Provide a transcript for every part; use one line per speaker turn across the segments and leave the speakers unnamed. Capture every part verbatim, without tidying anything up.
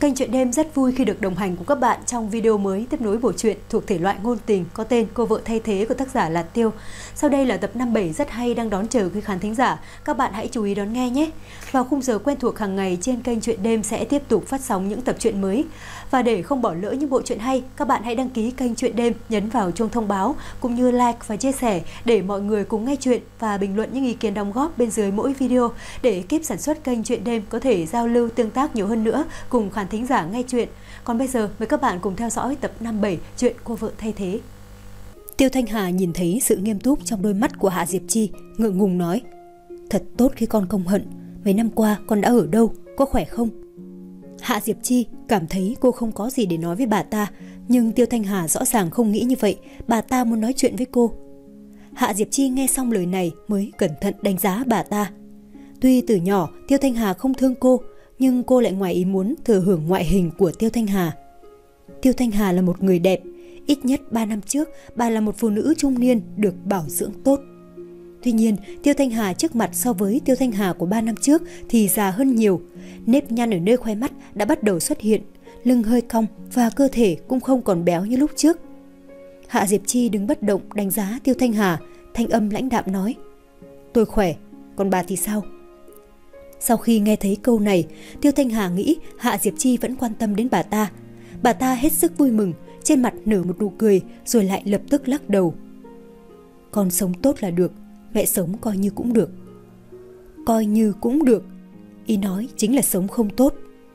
Kênh Chuyện Đêm rất vui khi được đồng hành cùng các bạn trong video mới tiếp nối bộ truyện thuộc thể loại ngôn tình có tên Cô Vợ Thay Thế của tác giả Lạt Tiêu. Sau đây là tập năm bảy rất hay đang đón chờ quý khán thính giả. Các bạn hãy chú ý đón nghe nhé. Vào khung giờ quen thuộc hàng ngày trên kênh Chuyện Đêm sẽ tiếp tục phát sóng những tập truyện mới. Và để không bỏ lỡ những bộ truyện hay, các bạn hãy đăng ký kênh Chuyện Đêm, nhấn vào chuông thông báo cũng như like và chia sẻ để mọi người cùng nghe chuyện và bình luận những ý kiến đóng góp bên dưới mỗi video để ekip sản xuất kênh Chuyện Đêm có thể giao lưu tương tác nhiều hơn nữa cùng khán thính giả nghe chuyện. Còn bây giờ mời các bạn cùng theo dõi tập năm bảy chuyện Cô Vợ Thay Thế. Tiêu Thanh Hà nhìn thấy sự nghiêm túc trong đôi mắt của Hạ Diệp Chi, ngượng ngùng nói: "Thật tốt khi con không hận, mấy năm qua con đã ở đâu, có khỏe không?" Hạ Diệp Chi cảm thấy cô không có gì để nói với bà ta, nhưng Tiêu Thanh Hà rõ ràng không nghĩ như vậy, bà ta muốn nói chuyện với cô. Hạ Diệp Chi nghe xong lời này mới cẩn thận đánh giá bà ta. Tuy từ nhỏ Tiêu Thanh Hà không thương cô, nhưng cô lại ngoài ý muốn thừa hưởng ngoại hình của Tiêu Thanh Hà. Tiêu Thanh Hà là một người đẹp, ít nhất ba năm trước bà là một phụ nữ trung niên được bảo dưỡng tốt. Tuy nhiên, Tiêu Thanh Hà trước mặt so với Tiêu Thanh Hà của ba năm trước thì già hơn nhiều, nếp nhăn ở nơi khóe mắt đã bắt đầu xuất hiện, lưng hơi cong và cơ thể cũng không còn béo như lúc trước. Hạ Diệp Chi đứng bất động đánh giá Tiêu Thanh Hà, thanh âm lãnh đạm nói: "Tôi khỏe, còn bà thì sao?" Sau khi nghe thấy câu này, Tiêu Thanh Hà nghĩ Hạ Diệp Chi vẫn quan tâm đến bà ta. Bà ta hết sức vui mừng, trên mặt nở một nụ cười rồi lại lập tức lắc đầu. "Con sống tốt là được, mẹ sống coi như cũng được." Coi như cũng được, ý nói chính là sống không tốt.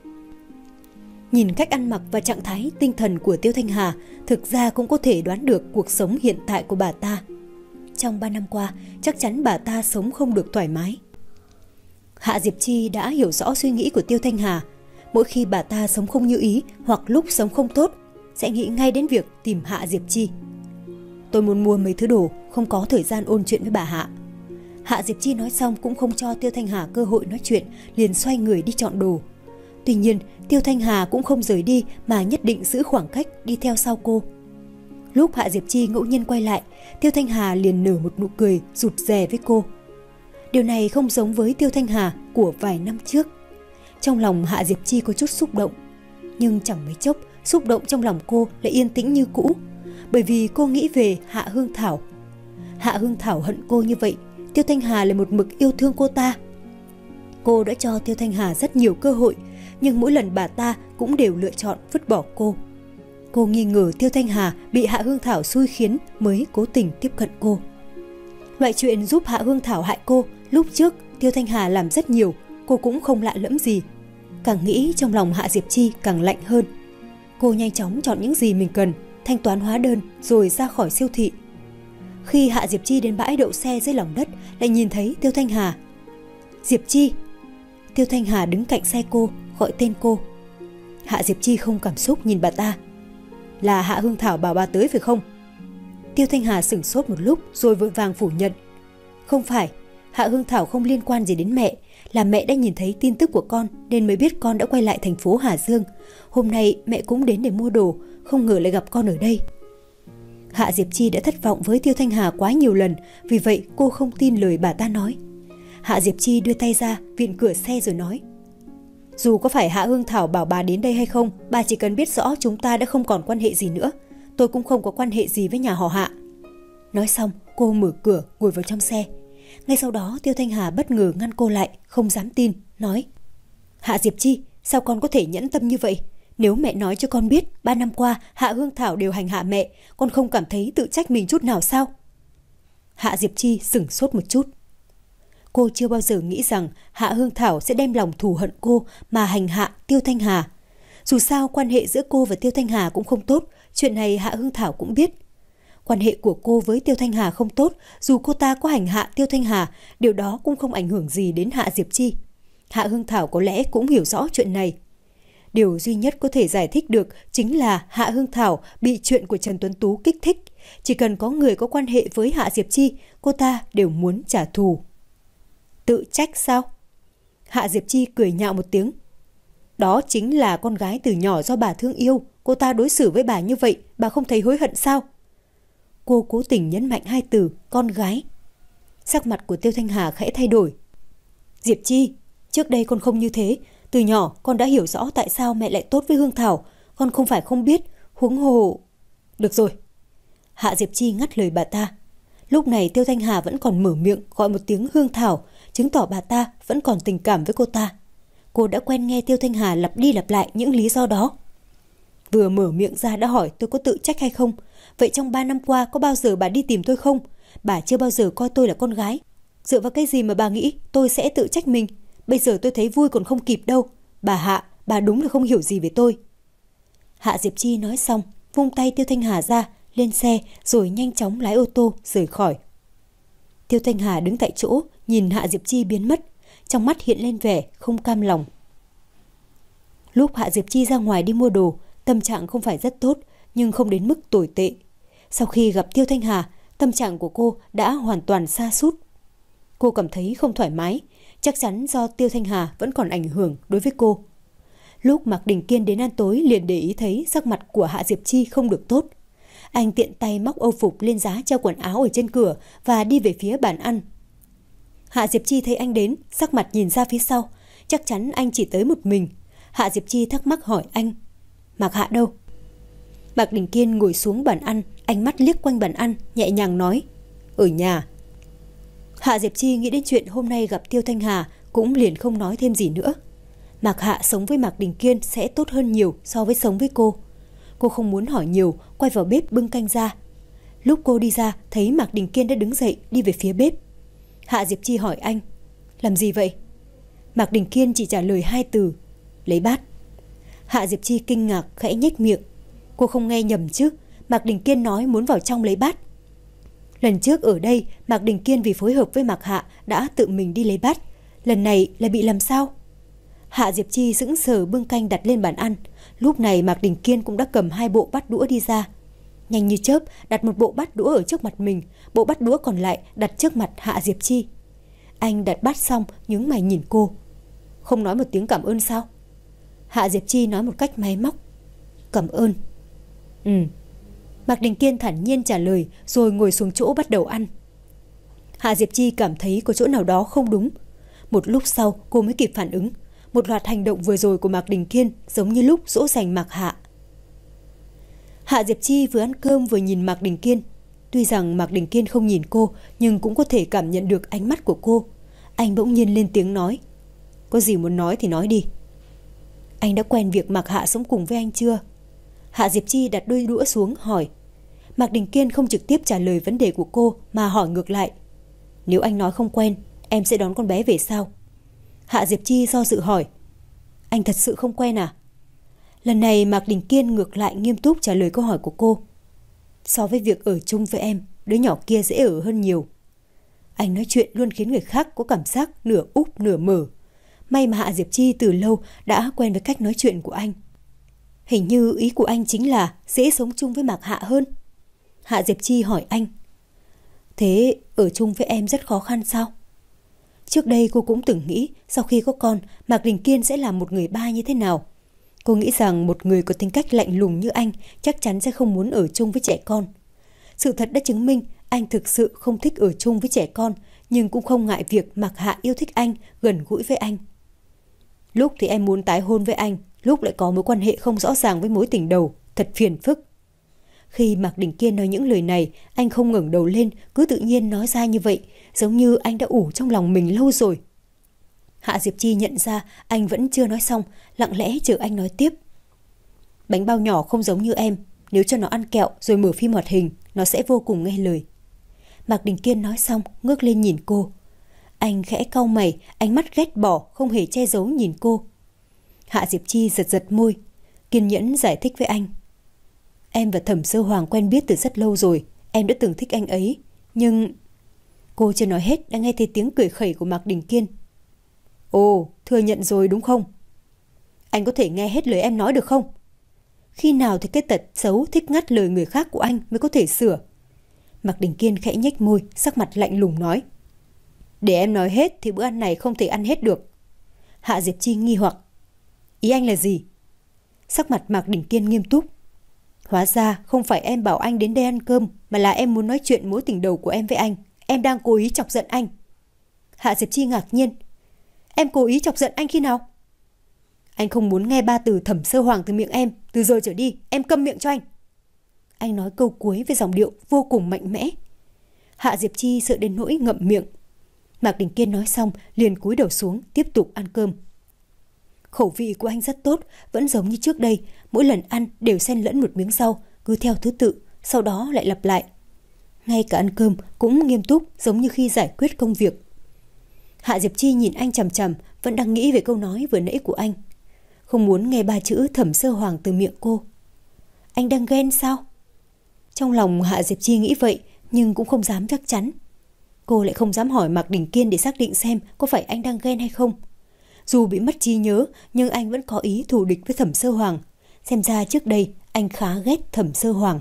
Nhìn cách ăn mặc và trạng thái tinh thần của Tiêu Thanh Hà, thực ra cũng có thể đoán được cuộc sống hiện tại của bà ta. Trong ba năm qua, chắc chắn bà ta sống không được thoải mái. Hạ Diệp Chi đã hiểu rõ suy nghĩ của Tiêu Thanh Hà. Mỗi khi bà ta sống không như ý hoặc lúc sống không tốt, sẽ nghĩ ngay đến việc tìm Hạ Diệp Chi. "Tôi muốn mua mấy thứ đồ, không có thời gian ôn chuyện với bà Hạ." Hạ Diệp Chi nói xong cũng không cho Tiêu Thanh Hà cơ hội nói chuyện, liền xoay người đi chọn đồ. Tuy nhiên, Tiêu Thanh Hà cũng không rời đi mà nhất định giữ khoảng cách đi theo sau cô. Lúc Hạ Diệp Chi ngẫu nhiên quay lại, Tiêu Thanh Hà liền nở một nụ cười rụt rè với cô. Điều này không giống với Tiêu Thanh Hà của vài năm trước. Trong lòng Hạ Diệp Chi có chút xúc động, nhưng chẳng mấy chốc xúc động trong lòng cô lại yên tĩnh như cũ, bởi vì cô nghĩ về Hạ Hương Thảo. Hạ Hương Thảo hận cô như vậy, Tiêu Thanh Hà lại một mực yêu thương cô ta. Cô đã cho Tiêu Thanh Hà rất nhiều cơ hội, nhưng mỗi lần bà ta cũng đều lựa chọn vứt bỏ cô. Cô nghi ngờ Tiêu Thanh Hà bị Hạ Hương Thảo xui khiến mới cố tình tiếp cận cô. Loại chuyện giúp Hạ Hương Thảo hại cô, lúc trước Tiêu Thanh Hà làm rất nhiều, cô cũng không lạ lẫm gì. Càng nghĩ trong lòng Hạ Diệp Chi càng lạnh hơn. Cô nhanh chóng chọn những gì mình cần, thanh toán hóa đơn rồi ra khỏi siêu thị. Khi Hạ Diệp Chi đến bãi đậu xe dưới lòng đất, lại nhìn thấy Tiêu Thanh Hà. "Diệp Chi!" Tiêu Thanh Hà đứng cạnh xe cô, gọi tên cô. Hạ Diệp Chi không cảm xúc nhìn bà ta. "Là Hạ Hương Thảo bảo bà tới phải không?" Tiêu Thanh Hà sửng sốt một lúc rồi vội vàng phủ nhận. "Không phải, Hạ Hương Thảo không liên quan gì đến mẹ, là mẹ đã nhìn thấy tin tức của con nên mới biết con đã quay lại thành phố Hà Dương. Hôm nay mẹ cũng đến để mua đồ, không ngờ lại gặp con ở đây." Hạ Diệp Chi đã thất vọng với Tiêu Thanh Hà quá nhiều lần, vì vậy cô không tin lời bà ta nói. Hạ Diệp Chi đưa tay ra vịn cửa xe rồi nói: "Dù có phải Hạ Hương Thảo bảo bà đến đây hay không, bà chỉ cần biết rõ chúng ta đã không còn quan hệ gì nữa. Tôi cũng không có quan hệ gì với nhà họ Hạ." Nói xong, cô mở cửa ngồi vào trong xe. Ngay sau đó Tiêu Thanh Hà bất ngờ ngăn cô lại, không dám tin, nói: "Hạ Diệp Chi, sao con có thể nhẫn tâm như vậy? Nếu mẹ nói cho con biết ba năm qua Hạ Hương Thảo đều hành hạ mẹ, con không cảm thấy tự trách mình chút nào sao?" Hạ Diệp Chi sửng sốt một chút. Cô chưa bao giờ nghĩ rằng Hạ Hương Thảo sẽ đem lòng thù hận cô mà hành hạ Tiêu Thanh Hà. Dù sao quan hệ giữa cô và Tiêu Thanh Hà cũng không tốt, chuyện này Hạ Hương Thảo cũng biết. Quan hệ của cô với Tiêu Thanh Hà không tốt, dù cô ta có hành hạ Tiêu Thanh Hà, điều đó cũng không ảnh hưởng gì đến Hạ Diệp Chi. Hạ Hương Thảo có lẽ cũng hiểu rõ chuyện này. Điều duy nhất có thể giải thích được chính là Hạ Hương Thảo bị chuyện của Trần Tuấn Tú kích thích. Chỉ cần có người có quan hệ với Hạ Diệp Chi, cô ta đều muốn trả thù. Tự trách sao? Hạ Diệp Chi cười nhạo một tiếng. Đó chính là con gái từ nhỏ do bà thương yêu, cô ta đối xử với bà như vậy, bà không thấy hối hận sao? Cô cố tình nhấn mạnh hai từ con gái. Sắc mặt của Tiêu Thanh Hà khẽ thay đổi. Diệp Chi, trước đây con không như thế, Từ nhỏ con đã hiểu rõ tại sao mẹ lại tốt với Hương Thảo. Con không phải không biết, huống hồ... Được rồi. Hạ Diệp Chi ngắt lời bà ta. Lúc này Tiêu Thanh Hà vẫn còn mở miệng gọi một tiếng Hương Thảo, chứng tỏ bà ta vẫn còn tình cảm với cô ta. Cô đã quen nghe Tiêu Thanh Hà lặp đi lặp lại những lý do đó. Vừa mở miệng ra đã hỏi tôi có tự trách hay không. Vậy trong ba năm qua có bao giờ bà đi tìm tôi không? Bà chưa bao giờ coi tôi là con gái. Dựa vào cái gì mà bà nghĩ tôi sẽ tự trách mình? Bây giờ tôi thấy vui còn không kịp đâu. Bà Hạ, bà đúng là không hiểu gì về tôi. Hạ Diệp Chi nói xong, vung tay Tiêu Thanh Hà ra, lên xe rồi nhanh chóng lái ô tô rời khỏi. Tiêu Thanh Hà đứng tại chỗ nhìn Hạ Diệp Chi biến mất, trong mắt hiện lên vẻ không cam lòng. Lúc Hạ Diệp Chi ra ngoài đi mua đồ, tâm trạng không phải rất tốt nhưng không đến mức tồi tệ. Sau khi gặp Tiêu Thanh Hà, tâm trạng của cô đã hoàn toàn sa sút. Cô cảm thấy không thoải mái, chắc chắn do Tiêu Thanh Hà vẫn còn ảnh hưởng đối với cô. Lúc Mạc Đình Kiên đến ăn tối liền để ý thấy sắc mặt của Hạ Diệp Chi không được tốt. Anh tiện tay móc âu phục lên giá treo quần áo ở trên cửa và đi về phía bàn ăn. Hạ Diệp Chi thấy anh đến, sắc mặt nhìn ra phía sau, chắc chắn anh chỉ tới một mình. Hạ Diệp Chi thắc mắc hỏi anh, Mạc Hạ đâu? Mạc Đình Kiên ngồi xuống bàn ăn, ánh mắt liếc quanh bàn ăn, nhẹ nhàng nói, ở nhà. Hạ Diệp Chi nghĩ đến chuyện hôm nay gặp Tiêu Thanh Hà, cũng liền không nói thêm gì nữa. Mạc Hạ sống với Mạc Đình Kiên sẽ tốt hơn nhiều so với sống với cô. Cô không muốn hỏi nhiều, quay vào bếp bưng canh ra. Lúc cô đi ra, thấy Mạc Đình Kiên đã đứng dậy đi về phía bếp. Hạ Diệp Chi hỏi anh, làm gì vậy? Mạc Đình Kiên chỉ trả lời hai từ, lấy bát. Hạ Diệp Chi kinh ngạc khẽ nhếch miệng. Cô không nghe nhầm chứ, Mạc Đình Kiên nói muốn vào trong lấy bát. Lần trước ở đây, Mạc Đình Kiên vì phối hợp với Mạc Hạ đã tự mình đi lấy bát. Lần này lại bị làm sao? Hạ Diệp Chi sững sờ bưng canh đặt lên bàn ăn. Lúc này Mạc Đình Kiên cũng đã cầm hai bộ bát đũa đi ra. Nhanh như chớp đặt một bộ bát đũa ở trước mặt mình, bộ bát đũa còn lại đặt trước mặt Hạ Diệp Chi. Anh đặt bát xong nhướng mày nhìn cô. Không nói một tiếng cảm ơn sao? Hạ Diệp Chi nói một cách máy móc. Cảm ơn. Ừ. Mạc Đình Kiên thản nhiên trả lời rồi ngồi xuống chỗ bắt đầu ăn. Hạ Diệp Chi cảm thấy có chỗ nào đó không đúng. Một lúc sau cô mới kịp phản ứng. Một loạt hành động vừa rồi của Mạc Đình Kiên giống như lúc dỗ dành Mạc Hạ. Hạ Diệp Chi vừa ăn cơm vừa nhìn Mạc Đình Kiên. Tuy rằng Mạc Đình Kiên không nhìn cô nhưng cũng có thể cảm nhận được ánh mắt của cô. Anh bỗng nhiên lên tiếng nói, có gì muốn nói thì nói đi. Anh đã quen việc Mạc Hạ sống cùng với anh chưa? Hạ Diệp Chi đặt đôi đũa xuống hỏi. Mạc Đình Kiên không trực tiếp trả lời vấn đề của cô mà hỏi ngược lại, nếu anh nói không quen, em sẽ đón con bé về sao? Hạ Diệp Chi do dự hỏi, anh thật sự không quen à? Lần này Mạc Đình Kiên ngược lại nghiêm túc trả lời câu hỏi của cô. So với việc ở chung với em, đứa nhỏ kia dễ ở hơn nhiều. Anh nói chuyện luôn khiến người khác có cảm giác nửa úp nửa mở. May mà Hạ Diệp Chi từ lâu đã quen với cách nói chuyện của anh. Hình như ý của anh chính là dễ sống chung với Mạc Hạ hơn. Hạ Diệp Chi hỏi anh, thế ở chung với em rất khó khăn sao? Trước đây cô cũng từng nghĩ sau khi có con, Mạc Đình Kiên sẽ là một người ba như thế nào. Cô nghĩ rằng một người có tính cách lạnh lùng như anh chắc chắn sẽ không muốn ở chung với trẻ con. Sự thật đã chứng minh anh thực sự không thích ở chung với trẻ con, nhưng cũng không ngại việc Mạc Hạ yêu thích anh, gần gũi với anh. Lúc thì em muốn tái hôn với anh, lúc lại có mối quan hệ không rõ ràng với mối tình đầu, thật phiền phức. Khi Mạc Đình Kiên nói những lời này, anh không ngẩng đầu lên, cứ tự nhiên nói ra như vậy, giống như anh đã ủ trong lòng mình lâu rồi. Hạ Diệp Chi nhận ra anh vẫn chưa nói xong, lặng lẽ chờ anh nói tiếp. Bánh bao nhỏ không giống như em, nếu cho nó ăn kẹo rồi mở phim hoạt hình, nó sẽ vô cùng nghe lời. Mạc Đình Kiên nói xong, ngước lên nhìn cô. Anh khẽ cau mày, ánh mắt ghét bỏ, không hề che giấu nhìn cô. Hạ Diệp Chi giật giật môi, kiên nhẫn giải thích với anh. Em và Thẩm Sơ Hoàng quen biết từ rất lâu rồi, em đã từng thích anh ấy, nhưng... Cô chưa nói hết đã nghe thấy tiếng cười khẩy của Mạc Đình Kiên. Ồ, thừa nhận rồi đúng không? Anh có thể nghe hết lời em nói được không? Khi nào thì cái tật xấu thích ngắt lời người khác của anh mới có thể sửa? Mạc Đình Kiên khẽ nhếch môi, sắc mặt lạnh lùng nói. Để em nói hết thì bữa ăn này không thể ăn hết được. Hạ Diệp Chi nghi hoặc. Ý anh là gì? Sắc mặt Mạc Đình Kiên nghiêm túc. Hóa ra không phải em bảo anh đến đây ăn cơm, mà là em muốn nói chuyện mối tình đầu của em với anh. Em đang cố ý chọc giận anh. Hạ Diệp Chi ngạc nhiên. Em cố ý chọc giận anh khi nào? Anh không muốn nghe ba từ Thẩm Sơ Hoàng từ miệng em. Từ giờ trở đi, em câm miệng cho anh. Anh nói câu cuối với giọng điệu vô cùng mạnh mẽ. Hạ Diệp Chi sợ đến nỗi ngậm miệng. Mạc Đình Kiên nói xong liền cúi đầu xuống tiếp tục ăn cơm. Khẩu vị của anh rất tốt, vẫn giống như trước đây, mỗi lần ăn đều xen lẫn một miếng rau, cứ theo thứ tự, sau đó lại lặp lại. Ngay cả ăn cơm cũng nghiêm túc, giống như khi giải quyết công việc. Hạ Diệp Chi nhìn anh chằm chằm, vẫn đang nghĩ về câu nói vừa nãy của anh. Không muốn nghe ba chữ Thẩm Sơ Hoàng từ miệng cô. Anh đang ghen sao? Trong lòng Hạ Diệp Chi nghĩ vậy, nhưng cũng không dám chắc chắn. Cô lại không dám hỏi Mạc Đình Kiên để xác định xem có phải anh đang ghen hay không. Dù bị mất trí nhớ, nhưng anh vẫn có ý thù địch với Thẩm Sơ Hoàng. Xem ra trước đây anh khá ghét Thẩm Sơ Hoàng.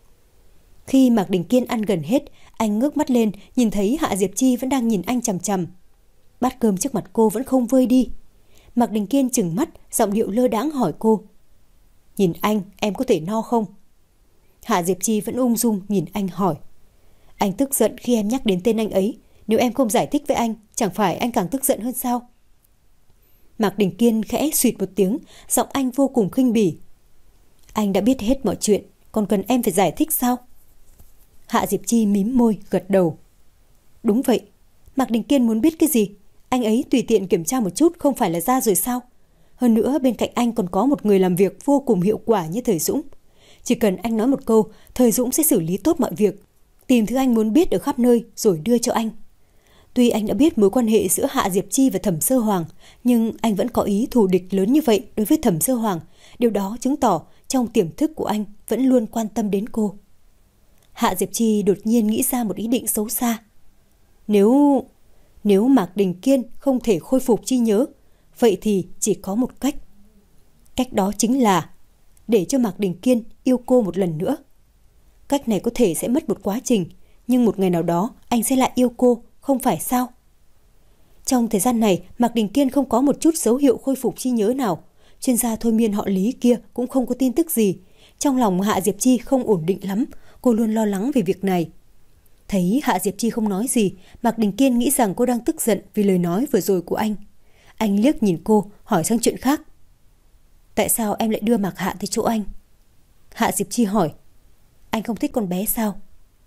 Khi Mạc Đình Kiên ăn gần hết, anh ngước mắt lên, nhìn thấy Hạ Diệp Chi vẫn đang nhìn anh chằm chằm. Bát cơm trước mặt cô vẫn không vơi đi. Mạc Đình Kiên trừng mắt, giọng điệu lơ đãng hỏi cô. Nhìn anh, em có thể no không? Hạ Diệp Chi vẫn ung dung nhìn anh hỏi. Anh tức giận khi em nhắc đến tên anh ấy. Nếu em không giải thích với anh, chẳng phải anh càng tức giận hơn sao? Mạc Đình Kiên khẽ suýt một tiếng, giọng anh vô cùng khinh bỉ. Anh đã biết hết mọi chuyện, còn cần em phải giải thích sao? Hạ Diệp Chi mím môi, gật đầu. Đúng vậy, Mạc Đình Kiên muốn biết cái gì? Anh ấy tùy tiện kiểm tra một chút không phải là ra rồi sao? Hơn nữa bên cạnh anh còn có một người làm việc vô cùng hiệu quả như Thời Dũng. Chỉ cần anh nói một câu, Thời Dũng sẽ xử lý tốt mọi việc, tìm thứ anh muốn biết ở khắp nơi rồi đưa cho anh. Tuy anh đã biết mối quan hệ giữa Hạ Diệp Chi và Thẩm Sơ Hoàng, nhưng anh vẫn có ý thù địch lớn như vậy đối với Thẩm Sơ Hoàng. Điều đó chứng tỏ trong tiềm thức của anh vẫn luôn quan tâm đến cô. Hạ Diệp Chi đột nhiên nghĩ ra một ý định xấu xa. Nếu... Nếu Mạc Đình Kiên không thể khôi phục trí nhớ, vậy thì chỉ có một cách. Cách đó chính là để cho Mạc Đình Kiên yêu cô một lần nữa. Cách này có thể sẽ mất một quá trình, nhưng một ngày nào đó anh sẽ lại yêu cô, không phải sao? Trong thời gian này, Mạc Đình Kiên không có một chút dấu hiệu khôi phục trí nhớ nào. Chuyên gia thôi miên họ Lý kia cũng không có tin tức gì. Trong lòng Hạ Diệp Chi không ổn định lắm, cô luôn lo lắng về việc này. Thấy Hạ Diệp Chi không nói gì, Mạc Đình Kiên nghĩ rằng cô đang tức giận vì lời nói vừa rồi của anh. Anh liếc nhìn cô, hỏi sang chuyện khác. Tại sao em lại đưa Mạc Hạ tới chỗ anh? Hạ Diệp Chi hỏi. Anh không thích con bé sao?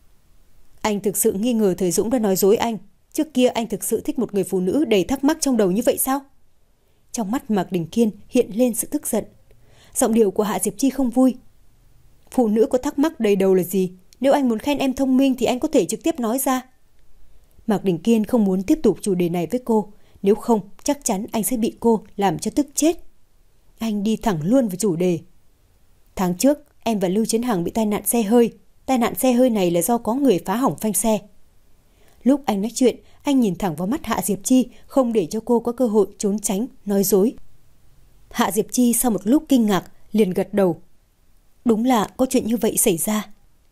Anh thực sự nghi ngờ Thời Dũng đã nói dối anh. Trước kia anh thực sự thích một người phụ nữ đầy thắc mắc trong đầu như vậy sao? Trong mắt Mạc Đình Kiên hiện lên sự tức giận. Giọng điệu của Hạ Diệp Chi không vui. Phụ nữ có thắc mắc đầy đầu là gì? Nếu anh muốn khen em thông minh thì anh có thể trực tiếp nói ra. Mạc Đình Kiên không muốn tiếp tục chủ đề này với cô. Nếu không, chắc chắn anh sẽ bị cô làm cho tức chết. Anh đi thẳng luôn vào chủ đề. Tháng trước, em và Lưu Chiến Hằng bị tai nạn xe hơi. Tai nạn xe hơi này là do có người phá hỏng phanh xe. Lúc anh nói chuyện, anh nhìn thẳng vào mắt Hạ Diệp Chi, không để cho cô có cơ hội trốn tránh, nói dối. Hạ Diệp Chi sau một lúc kinh ngạc, liền gật đầu. Đúng là có chuyện như vậy xảy ra.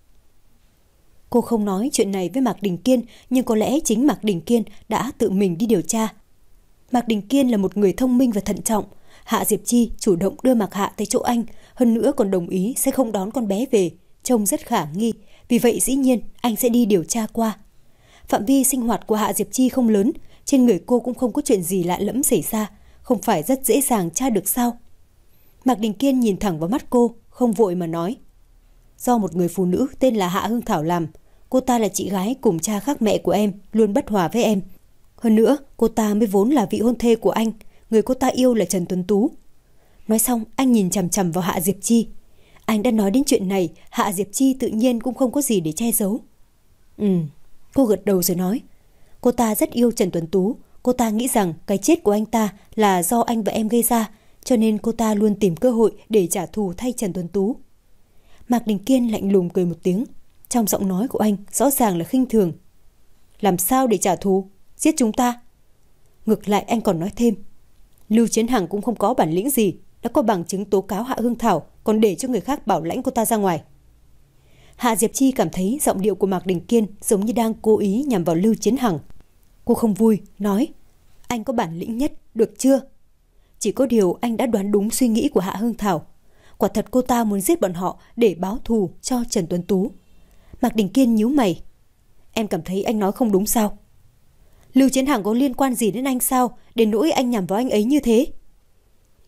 Cô không nói chuyện này với Mạc Đình Kiên, nhưng có lẽ chính Mạc Đình Kiên đã tự mình đi điều tra. Mạc Đình Kiên là một người thông minh và thận trọng. Hạ Diệp Chi chủ động đưa Mạc Hạ tới chỗ anh, hơn nữa còn đồng ý sẽ không đón con bé về, trông rất khả nghi, vì vậy dĩ nhiên anh sẽ đi điều tra qua. Phạm vi sinh hoạt của Hạ Diệp Chi không lớn, trên người cô cũng không có chuyện gì lạ lẫm xảy ra, không phải rất dễ dàng tra được sao? Mạc Đình Kiên nhìn thẳng vào mắt cô, không vội mà nói. Do một người phụ nữ tên là Hạ Hương Thảo làm, cô ta là chị gái cùng cha khác mẹ của em, luôn bất hòa với em. Hơn nữa, cô ta mới vốn là vị hôn thê của anh, người cô ta yêu là Trần Tuấn Tú. Nói xong, anh nhìn chằm chằm vào Hạ Diệp Chi. Anh đã nói đến chuyện này, Hạ Diệp Chi tự nhiên cũng không có gì để che giấu. Ừ, cô gật đầu rồi nói. Cô ta rất yêu Trần Tuấn Tú, cô ta nghĩ rằng cái chết của anh ta là do anh và em gây ra, cho nên cô ta luôn tìm cơ hội để trả thù thay Trần Tuấn Tú. Mạc Đình Kiên lạnh lùng cười một tiếng, trong giọng nói của anh rõ ràng là khinh thường. Làm sao để trả thù? Giết chúng ta? Ngược lại anh còn nói thêm, Lưu Chiến Hằng cũng không có bản lĩnh gì, đã có bằng chứng tố cáo Hạ Hương Thảo, còn để cho người khác bảo lãnh cô ta ra ngoài. Hạ Diệp Chi cảm thấy giọng điệu của Mạc Đình Kiên giống như đang cố ý nhằm vào Lưu Chiến Hằng. Cô không vui, nói, anh có bản lĩnh nhất, được chưa? Chỉ có điều anh đã đoán đúng suy nghĩ của Hạ Hương Thảo. Quả thật cô ta muốn giết bọn họ để báo thù cho Trần Tuấn Tú. Mạc Đình Kiên nhíu mày. Em cảm thấy anh nói không đúng sao? Lưu Chiến Hằng có liên quan gì đến anh sao, đến nỗi anh nhằm vào anh ấy như thế?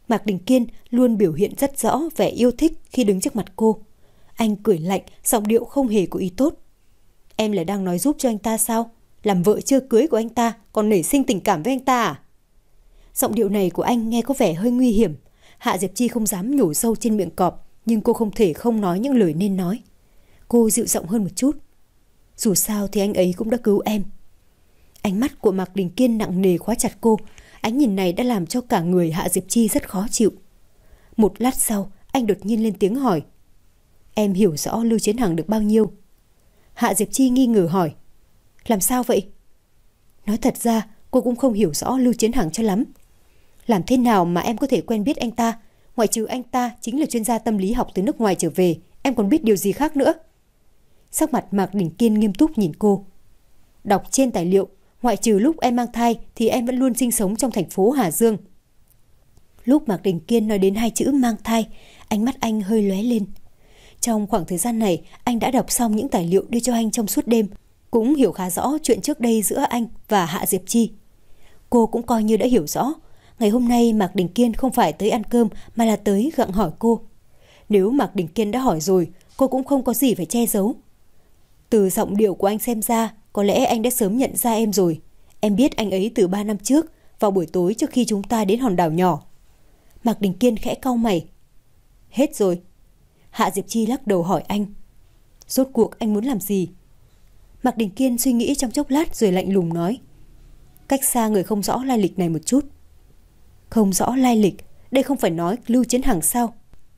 Mạc Đình Kiên luôn biểu hiện rất rõ vẻ yêu thích khi đứng trước mặt cô. Anh cười lạnh, giọng điệu không hề có ý tốt. Em là đang nói giúp cho anh ta sao? Làm vợ chưa cưới của anh ta còn nảy sinh tình cảm với anh ta à? Giọng điệu này của anh nghe có vẻ hơi nguy hiểm. Hạ Diệp Chi không dám nhổ sâu trên miệng cọp, nhưng cô không thể không nói những lời nên nói. Cô dịu giọng hơn một chút. Dù sao thì anh ấy cũng đã cứu em. Ánh mắt của Mạc Đình Kiên nặng nề khóa chặt cô. Ánh nhìn này đã làm cho cả người Hạ Diệp Chi rất khó chịu. Một lát sau, anh đột nhiên lên tiếng hỏi. Em hiểu rõ Lưu Chiến Hằng được bao nhiêu? Hạ Diệp Chi nghi ngờ hỏi. Làm sao vậy? Nói thật ra, cô cũng không hiểu rõ Lưu Chiến Hằng cho lắm. Làm thế nào mà em có thể quen biết anh ta? Ngoại trừ anh ta chính là chuyên gia tâm lý học từ nước ngoài trở về, em còn biết điều gì khác nữa? Sắc mặt Mạc Đình Kiên nghiêm túc nhìn cô. Đọc trên tài liệu, ngoại trừ lúc em mang thai thì em vẫn luôn sinh sống trong thành phố Hà Dương. Lúc Mạc Đình Kiên nói đến hai chữ mang thai, ánh mắt anh hơi lóe lên. Trong khoảng thời gian này, anh đã đọc xong những tài liệu đưa cho anh trong suốt đêm, cũng hiểu khá rõ chuyện trước đây giữa anh và Hạ Diệp Chi. Cô cũng coi như đã hiểu rõ. Ngày hôm nay Mạc Đình Kiên không phải tới ăn cơm mà là tới gặng hỏi cô. Nếu Mạc Đình Kiên đã hỏi rồi, cô cũng không có gì phải che giấu. Từ giọng điệu của anh xem ra, có lẽ anh đã sớm nhận ra em rồi. Em biết anh ấy từ ba năm trước, vào buổi tối trước khi chúng ta đến hòn đảo nhỏ. Mạc Đình Kiên khẽ cau mày. Hết rồi. Hạ Diệp Chi lắc đầu hỏi anh. Rốt cuộc anh muốn làm gì? Mạc Đình Kiên suy nghĩ trong chốc lát rồi lạnh lùng nói. Cách xa người không rõ lai lịch này một chút. Không rõ lai lịch, đây không phải nói Lưu Chiến Hằng sao?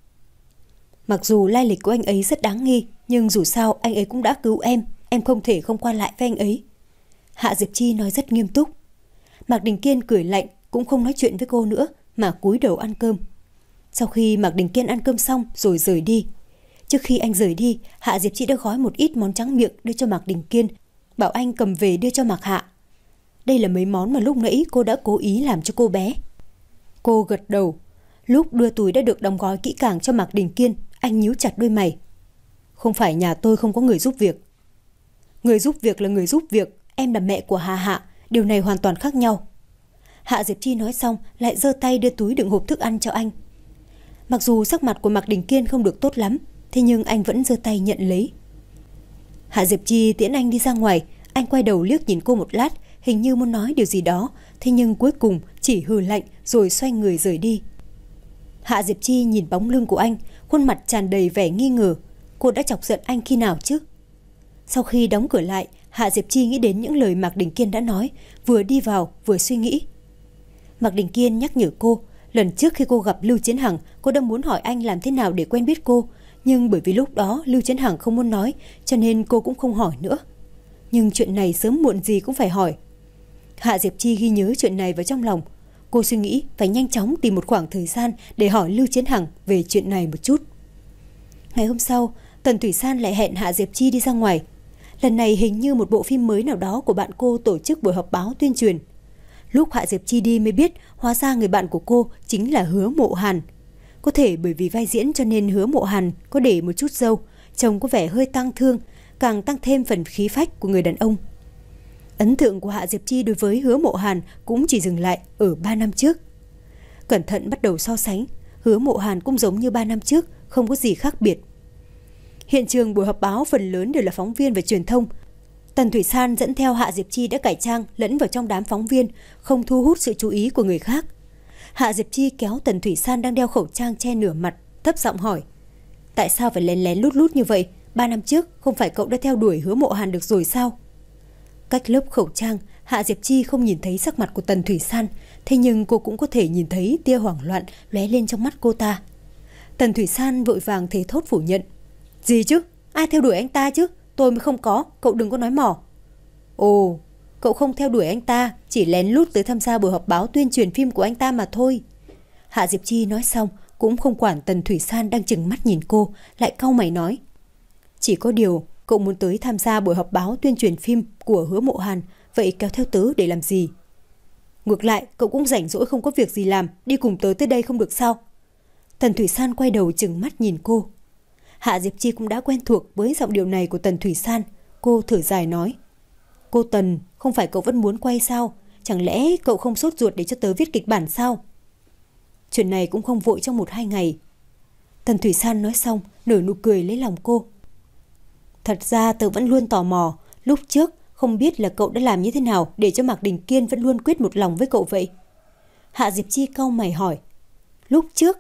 Mặc dù lai lịch của anh ấy rất đáng nghi, nhưng dù sao anh ấy cũng đã cứu em, em không thể không qua lại với anh ấy. Hạ Diệp Chi nói rất nghiêm túc. Mạc Đình Kiên cười lạnh, cũng không nói chuyện với cô nữa, mà cúi đầu ăn cơm. Sau khi Mạc Đình Kiên ăn cơm xong rồi rời đi. Trước khi anh rời đi, Hạ Diệp Chi đã gói một ít món tráng miệng đưa cho Mạc Đình Kiên, bảo anh cầm về đưa cho Mạc Hạ. Đây là mấy món mà lúc nãy cô đã cố ý làm cho cô bé. Cô gật đầu. Lúc đưa túi đã được đóng gói kỹ càng cho Mạc Đình Kiên, anh nhíu chặt đôi mày. Không phải nhà tôi không có người giúp việc. Người giúp việc là người giúp việc, em là mẹ của Hà Hạ, điều này hoàn toàn khác nhau. Hạ Diệp Chi nói xong lại giơ tay đưa túi đựng hộp thức ăn cho anh. Mặc dù sắc mặt của Mạc Đình Kiên không được tốt lắm, thế nhưng anh vẫn giơ tay nhận lấy. Hạ Diệp Chi tiễn anh đi ra ngoài, anh quay đầu liếc nhìn cô một lát, hình như muốn nói điều gì đó, thế nhưng cuối cùng chỉ hừ lạnh rồi xoay người rời đi. Hạ Diệp Chi nhìn bóng lưng của anh, khuôn mặt tràn đầy vẻ nghi ngờ. Cô đã chọc giận anh khi nào chứ? Sau khi đóng cửa lại, Hạ Diệp Chi nghĩ đến những lời Mạc Đình Kiên đã nói, vừa đi vào vừa suy nghĩ. Mạc Đình Kiên nhắc nhở cô, lần trước khi cô gặp Lưu Chiến Hằng, cô đã muốn hỏi anh làm thế nào để quen biết cô, nhưng bởi vì lúc đó Lưu Chiến Hằng không muốn nói, cho nên cô cũng không hỏi nữa. Nhưng chuyện này sớm muộn gì cũng phải hỏi. Hạ Diệp Chi ghi nhớ chuyện này vào trong lòng. Cô suy nghĩ phải nhanh chóng tìm một khoảng thời gian để hỏi Lưu Chiến Hằng về chuyện này một chút. Ngày hôm sau, Tần Thủy San lại hẹn Hạ Diệp Chi đi ra ngoài. Lần này hình như một bộ phim mới nào đó của bạn cô tổ chức buổi họp báo tuyên truyền. Lúc Hạ Diệp Chi đi mới biết hóa ra người bạn của cô chính là Hứa Mộ Hàn. Có thể bởi vì vai diễn cho nên Hứa Mộ Hàn có để một chút râu, trông có vẻ hơi tang thương, càng tăng thêm phần khí phách của người đàn ông. Ấn tượng của Hạ Diệp Chi đối với Hứa Mộ Hàn cũng chỉ dừng lại ở ba năm trước. Cẩn thận bắt đầu so sánh, Hứa Mộ Hàn cũng giống như ba năm trước, không có gì khác biệt. Hiện trường buổi họp báo phần lớn đều là phóng viên và truyền thông. Tần Thủy San dẫn theo Hạ Diệp Chi đã cải trang lẫn vào trong đám phóng viên, không thu hút sự chú ý của người khác. Hạ Diệp Chi kéo Tần Thủy San đang đeo khẩu trang che nửa mặt, thấp giọng hỏi: Tại sao phải lén lén lút lút như vậy? Ba năm trước không phải cậu đã theo đuổi Hứa Mộ Hàn được rồi sao? Cách lớp khẩu trang, Hạ Diệp Chi không nhìn thấy sắc mặt của Tần Thủy San, thế nhưng cô cũng có thể nhìn thấy tia hoảng loạn lóe lên trong mắt cô ta. Tần Thủy San vội vàng thề thốt phủ nhận: Gì chứ? Ai theo đuổi anh ta chứ? Tôi mới không có, cậu đừng có nói mỏ. Ồ, cậu không theo đuổi anh ta, chỉ lén lút tới tham gia buổi họp báo tuyên truyền phim của anh ta mà thôi. Hạ Diệp Chi nói xong cũng không quản Tần Thủy San đang trừng mắt nhìn cô, lại cau mày nói: Chỉ có điều cậu muốn tới tham gia buổi họp báo tuyên truyền phim của Hứa Mộ Hàn, vậy kéo theo tớ để làm gì? Ngược lại, cậu cũng rảnh rỗi không có việc gì làm, đi cùng tớ tới đây không được sao? Tần Thủy San quay đầu trừng mắt nhìn cô. Hạ Diệp Chi cũng đã quen thuộc với giọng điệu này của Tần Thủy San. Cô thở dài nói: Cô Tần, không phải cậu vẫn muốn quay sao? Chẳng lẽ cậu không sốt ruột để cho tớ viết kịch bản sao? Chuyện này cũng không vội trong một hai ngày. Tần Thủy San nói xong, nở nụ cười lấy lòng cô. Thật ra tớ vẫn luôn tò mò, lúc trước không biết là cậu đã làm như thế nào để cho Mạc Đình Kiên vẫn luôn quyết một lòng với cậu vậy. Hạ Diệp Chi cau mày hỏi. Lúc trước?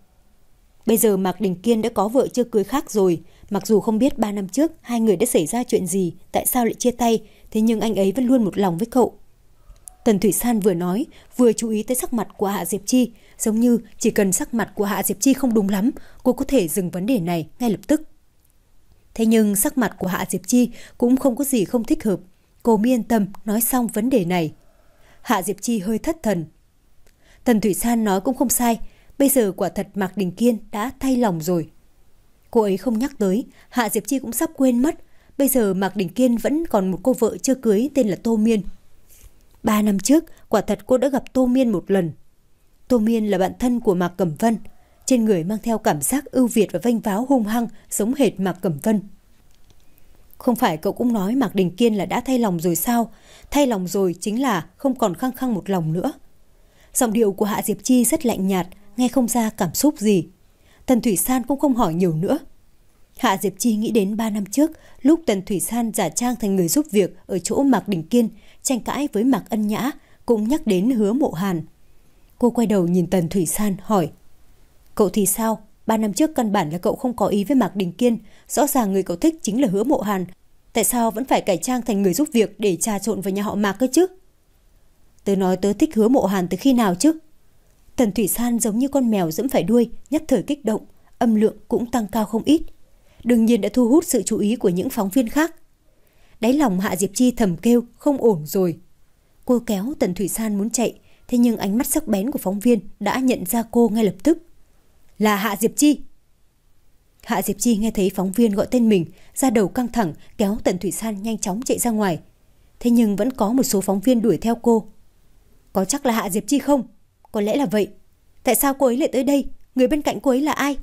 Bây giờ Mạc Đình Kiên đã có vợ chưa cưới khác rồi. Mặc dù không biết ba năm trước hai người đã xảy ra chuyện gì, tại sao lại chia tay, thế nhưng anh ấy vẫn luôn một lòng với cậu. Tần Thủy San vừa nói, vừa chú ý tới sắc mặt của Hạ Diệp Chi, giống như chỉ cần sắc mặt của Hạ Diệp Chi không đúng lắm, cô có thể dừng vấn đề này ngay lập tức. Thế nhưng sắc mặt của Hạ Diệp Chi cũng không có gì không thích hợp. Cô mới yên tâm nói xong vấn đề này. Hạ Diệp Chi hơi thất thần. Tần Thủy San nói cũng không sai, bây giờ quả thật Mạc Đình Kiên đã thay lòng rồi. Cô ấy không nhắc tới, Hạ Diệp Chi cũng sắp quên mất. Bây giờ Mạc Đình Kiên vẫn còn một cô vợ chưa cưới tên là Tô Miên. Ba năm trước, quả thật cô đã gặp Tô Miên một lần. Tô Miên là bạn thân của Mạc Cẩm Vân, trên người mang theo cảm giác ưu việt và vênh váo hung hăng, giống hệt Mạc Cẩm Vân. Không phải cậu cũng nói Mạc Đình Kiên là đã thay lòng rồi sao? Thay lòng rồi chính là không còn khăng khăng một lòng nữa. Giọng điệu của Hạ Diệp Chi rất lạnh nhạt, nghe không ra cảm xúc gì. Tần Thủy San cũng không hỏi nhiều nữa. Hạ Diệp Chi nghĩ đến ba năm trước, lúc Tần Thủy San giả trang thành người giúp việc ở chỗ Mạc Đình Kiên, tranh cãi với Mạc Ân Nhã, cũng nhắc đến Hứa Mộ Hàn. Cô quay đầu nhìn Tần Thủy San hỏi. Cậu thì sao? Ba năm trước căn bản là cậu không có ý với Mạc Đình Kiên, rõ ràng người cậu thích chính là Hứa Mộ Hàn. Tại sao vẫn phải cải trang thành người giúp việc để trà trộn vào nhà họ Mạc cơ chứ? Tớ nói tớ thích Hứa Mộ Hàn từ khi nào chứ? Tần Thủy San giống như con mèo giẫm phải đuôi, nhất thời kích động, âm lượng cũng tăng cao không ít. Đương nhiên đã thu hút sự chú ý của những phóng viên khác. Đáy lòng Hạ Diệp Chi thầm kêu không ổn rồi. Cô kéo Tần Thủy San muốn chạy, thế nhưng ánh mắt sắc bén của phóng viên đã nhận ra cô ngay lập tức. Là Hạ Diệp Chi. Hạ Diệp Chi nghe thấy phóng viên gọi tên mình, da đầu căng thẳng, kéo Tần Thủy San nhanh chóng chạy ra ngoài. Thế nhưng vẫn có một số phóng viên đuổi theo cô. Có chắc là Hạ Diệp Chi không? Có lẽ là vậy. Tại sao cô ấy lại tới đây? Người bên cạnh cô ấy là ai?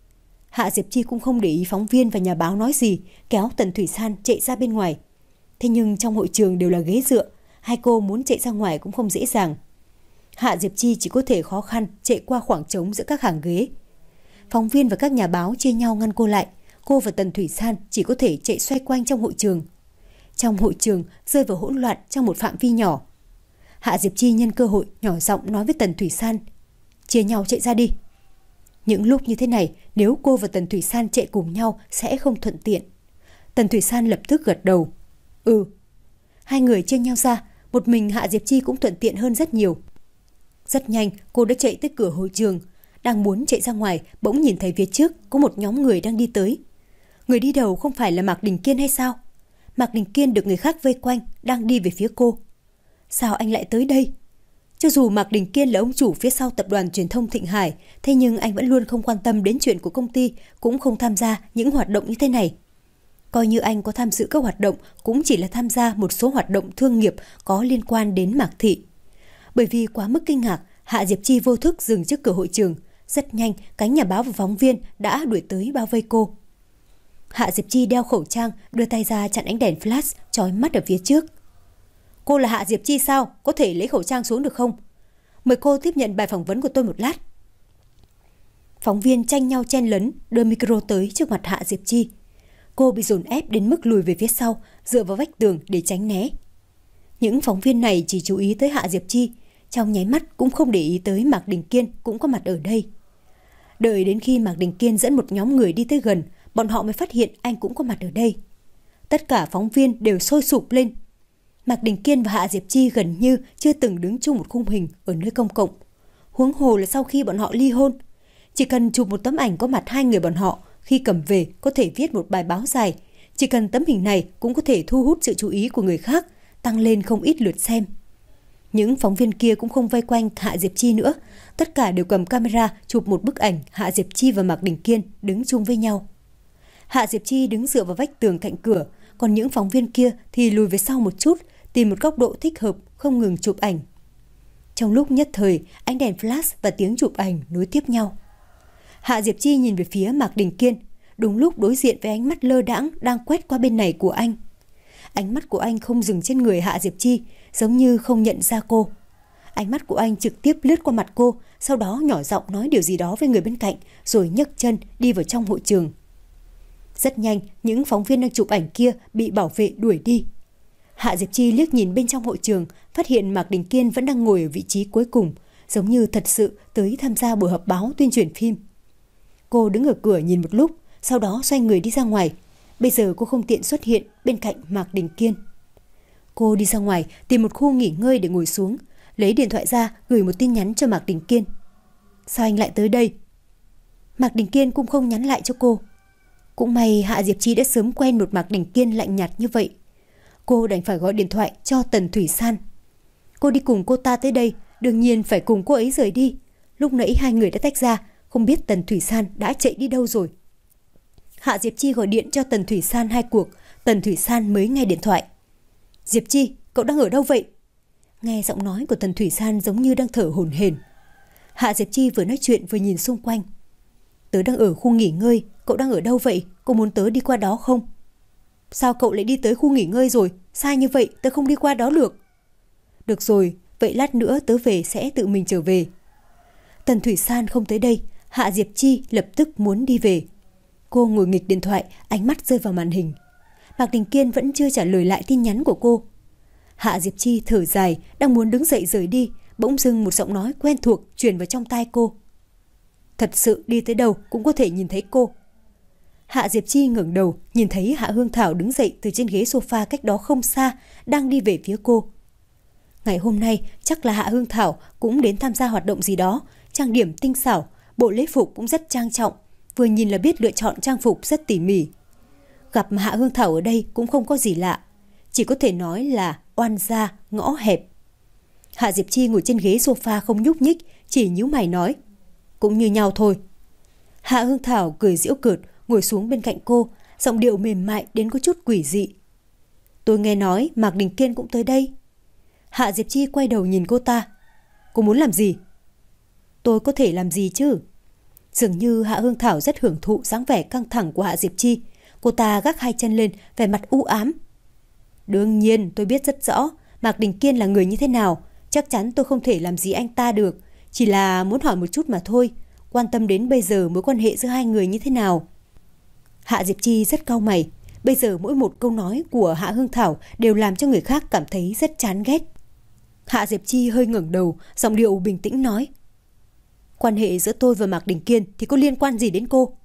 Hạ Diệp Chi cũng không để ý phóng viên và nhà báo nói gì, kéo Tần Thủy San chạy ra bên ngoài. Thế nhưng trong hội trường đều là ghế dựa, hai cô muốn chạy ra ngoài cũng không dễ dàng. Hạ Diệp Chi chỉ có thể khó khăn chạy qua khoảng trống giữa các hàng ghế. Phóng viên và các nhà báo chia nhau ngăn cô lại, cô và Tần Thủy San chỉ có thể chạy xoay quanh trong hội trường. Trong hội trường rơi vào hỗn loạn trong một phạm vi nhỏ. Hạ Diệp Chi nhân cơ hội nhỏ giọng nói với Tần Thủy San, chia nhau chạy ra đi. Những lúc như thế này, nếu cô và Tần Thủy San chạy cùng nhau sẽ không thuận tiện. Tần Thủy San lập tức gật đầu. Ừ. Hai người chia nhau ra, một mình Hạ Diệp Chi cũng thuận tiện hơn rất nhiều. Rất nhanh, cô đã chạy tới cửa hội trường. Đang muốn chạy ra ngoài, bỗng nhìn thấy phía trước có một nhóm người đang đi tới. Người đi đầu không phải là Mạc Đình Kiên hay sao? Mạc Đình Kiên được người khác vây quanh, đang đi về phía cô. Sao anh lại tới đây? Cho dù Mạc Đình Kiên là ông chủ phía sau tập đoàn truyền thông Thịnh Hải, thế nhưng anh vẫn luôn không quan tâm đến chuyện của công ty, cũng không tham gia những hoạt động như thế này. Coi như anh có tham dự các hoạt động, cũng chỉ là tham gia một số hoạt động thương nghiệp có liên quan đến Mạc Thị. Bởi vì quá mức kinh ngạc, Hạ Diệp Chi vô thức dừng trước cửa hội trường. Rất nhanh, cánh nhà báo và phóng viên đã đuổi tới bao vây cô. Hạ Diệp Chi đeo khẩu trang, đưa tay ra chặn ánh đèn flash chói mắt ở phía trước. Cô là Hạ Diệp Chi sao? Có thể lấy khẩu trang xuống được không? Mời cô tiếp nhận bài phỏng vấn của tôi một lát. Phóng viên tranh nhau chen lấn, đưa micro tới trước mặt Hạ Diệp Chi. Cô bị dồn ép đến mức lùi về phía sau, dựa vào vách tường để tránh né. Những phóng viên này chỉ chú ý tới Hạ Diệp Chi, trong nháy mắt cũng không để ý tới Mạc Đình Kiên cũng có mặt ở đây. Đợi đến khi Mạc Đình Kiên dẫn một nhóm người đi tới gần, bọn họ mới phát hiện anh cũng có mặt ở đây. Tất cả phóng viên đều sôi sục lên. Mạc Đình Kiên và Hạ Diệp Chi gần như chưa từng đứng chung một khung hình ở nơi công cộng. Huống hồ là sau khi bọn họ ly hôn. Chỉ cần chụp một tấm ảnh có mặt hai người bọn họ, khi cầm về có thể viết một bài báo dài. Chỉ cần tấm hình này cũng có thể thu hút sự chú ý của người khác, tăng lên không ít lượt xem. Những phóng viên kia cũng không vây quanh Hạ Diệp Chi nữa. Tất cả đều cầm camera chụp một bức ảnh Hạ Diệp Chi và Mạc Đình Kiên đứng chung với nhau. Hạ Diệp Chi đứng dựa vào vách tường cạnh cửa, còn những phóng viên kia thì lùi về sau một chút, tìm một góc độ thích hợp, không ngừng chụp ảnh. Trong lúc nhất thời, ánh đèn flash và tiếng chụp ảnh nối tiếp nhau. Hạ Diệp Chi nhìn về phía Mạc Đình Kiên, đúng lúc đối diện với ánh mắt lơ đãng đang quét qua bên này của anh. Ánh mắt của anh không dừng trên người Hạ Diệp Chi, giống như không nhận ra cô. Ánh mắt của anh trực tiếp lướt qua mặt cô, sau đó nhỏ giọng nói điều gì đó với người bên cạnh, rồi nhấc chân đi vào trong hội trường. Rất nhanh, những phóng viên đang chụp ảnh kia bị bảo vệ đuổi đi. Hạ Diệp Chi liếc nhìn bên trong hội trường, phát hiện Mạc Đình Kiên vẫn đang ngồi ở vị trí cuối cùng, giống như thật sự tới tham gia buổi họp báo tuyên truyền phim. Cô đứng ở cửa nhìn một lúc, sau đó xoay người đi ra ngoài. Bây giờ cô không tiện xuất hiện bên cạnh Mạc Đình Kiên. Cô đi ra ngoài tìm một khu nghỉ ngơi để ngồi xuống, lấy điện thoại ra gửi một tin nhắn cho Mạc Đình Kiên. Sao anh lại tới đây? Mạc Đình Kiên cũng không nhắn lại cho cô. Cũng may Hạ Diệp Chi đã sớm quen một Mạc Đình Kiên lạnh nhạt như vậy. Cô đành phải gọi điện thoại cho Tần Thủy San. Cô đi cùng cô ta tới đây, đương nhiên phải cùng cô ấy rời đi. Lúc nãy hai người đã tách ra, không biết Tần Thủy San đã chạy đi đâu rồi. Hạ Diệp Chi gọi điện cho Tần Thủy San hai cuộc, Tần Thủy San mới nghe điện thoại. Diệp Chi, cậu đang ở đâu vậy? Nghe giọng nói của Tần Thủy San giống như đang thở hổn hển. Hạ Diệp Chi vừa nói chuyện vừa nhìn xung quanh. Tớ đang ở khu nghỉ ngơi, cậu đang ở đâu vậy? Cô muốn tớ đi qua đó không? Sao cậu lại đi tới khu nghỉ ngơi rồi? Sai như vậy tớ không đi qua đó được. Được rồi, vậy lát nữa tớ về sẽ tự mình trở về. Tần Thủy San không tới đây, Hạ Diệp Chi lập tức muốn đi về. Cô ngồi nghịch điện thoại, ánh mắt rơi vào màn hình. Mạc Đình Kiên vẫn chưa trả lời lại tin nhắn của cô. Hạ Diệp Chi thở dài, đang muốn đứng dậy rời đi, bỗng dưng một giọng nói quen thuộc truyền vào trong tai cô. Thật sự đi tới đâu cũng có thể nhìn thấy cô. Hạ Diệp Chi ngẩng đầu, nhìn thấy Hạ Hương Thảo đứng dậy từ trên ghế sofa cách đó không xa, đang đi về phía cô. Ngày hôm nay chắc là Hạ Hương Thảo cũng đến tham gia hoạt động gì đó, trang điểm tinh xảo, bộ lễ phục cũng rất trang trọng, vừa nhìn là biết lựa chọn trang phục rất tỉ mỉ. Gặp Hạ Hương Thảo ở đây cũng không có gì lạ, chỉ có thể nói là oan gia ngõ hẹp. Hạ Diệp Chi ngồi trên ghế sofa không nhúc nhích, chỉ nhíu mày nói, cũng như nhau thôi. Hạ Hương Thảo cười giễu cợt, ngồi xuống bên cạnh cô, giọng điệu mềm mại đến có chút quỷ dị. Tôi nghe nói Mạc Đình Kiên cũng tới đây. Hạ Diệp Chi quay đầu nhìn cô ta. Cô muốn làm gì? Tôi có thể làm gì chứ? Dường như Hạ Hương Thảo rất hưởng thụ dáng vẻ căng thẳng của Hạ Diệp Chi. Cô ta gác hai chân lên, vẻ mặt u ám. Đương nhiên tôi biết rất rõ Mạc Đình Kiên là người như thế nào. Chắc chắn tôi không thể làm gì anh ta được. Chỉ là muốn hỏi một chút mà thôi, quan tâm đến bây giờ mối quan hệ giữa hai người như thế nào. Hạ Diệp Chi rất cau mày. Bây giờ mỗi một câu nói của Hạ Hương Thảo đều làm cho người khác cảm thấy rất chán ghét. Hạ Diệp Chi hơi ngẩng đầu, giọng điệu bình tĩnh nói, quan hệ giữa tôi và Mạc Đình Kiên thì có liên quan gì đến cô?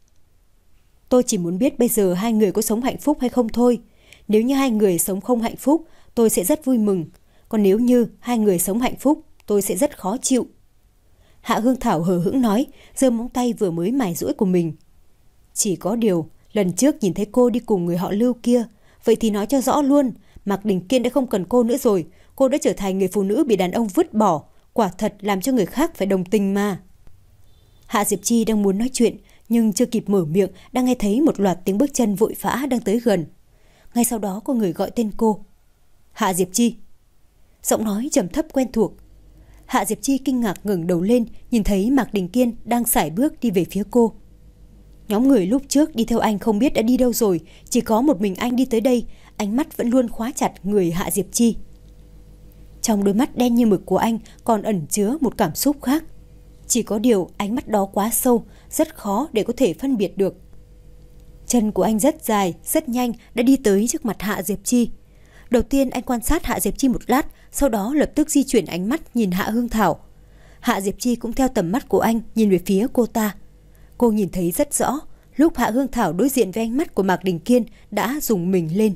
Tôi chỉ muốn biết bây giờ hai người có sống hạnh phúc hay không thôi. Nếu như hai người sống không hạnh phúc, tôi sẽ rất vui mừng. Còn nếu như hai người sống hạnh phúc, tôi sẽ rất khó chịu. Hạ Hương Thảo hờ hững nói, giơ móng tay vừa mới mài rũi của mình. Chỉ có điều, lần trước nhìn thấy cô đi cùng người họ Lưu kia, vậy thì nói cho rõ luôn, Mạc Đình Kiên đã không cần cô nữa rồi. Cô đã trở thành người phụ nữ bị đàn ông vứt bỏ, quả thật làm cho người khác phải đồng tình mà. Hạ Diệp Chi đang muốn nói chuyện, nhưng chưa kịp mở miệng, đang nghe thấy một loạt tiếng bước chân vội vã đang tới gần. Ngay sau đó có người gọi tên cô. Hạ Diệp Chi. Giọng nói trầm thấp quen thuộc. Hạ Diệp Chi kinh ngạc ngẩng đầu lên, nhìn thấy Mạc Đình Kiên đang sải bước đi về phía cô. Nhóm người lúc trước đi theo anh không biết đã đi đâu rồi, chỉ có một mình anh đi tới đây, ánh mắt vẫn luôn khóa chặt người Hạ Diệp Chi. Trong đôi mắt đen như mực của anh còn ẩn chứa một cảm xúc khác. Chỉ có điều ánh mắt đó quá sâu, rất khó để có thể phân biệt được. Chân của anh rất dài, rất nhanh đã đi tới trước mặt Hạ Diệp Chi. Đầu tiên anh quan sát Hạ Diệp Chi một lát, sau đó lập tức di chuyển ánh mắt nhìn Hạ Hương Thảo. Hạ Diệp Chi cũng theo tầm mắt của anh nhìn về phía cô ta. Cô nhìn thấy rất rõ, lúc Hạ Hương Thảo đối diện với ánh mắt của Mạc Đình Kiên đã rùng mình lên.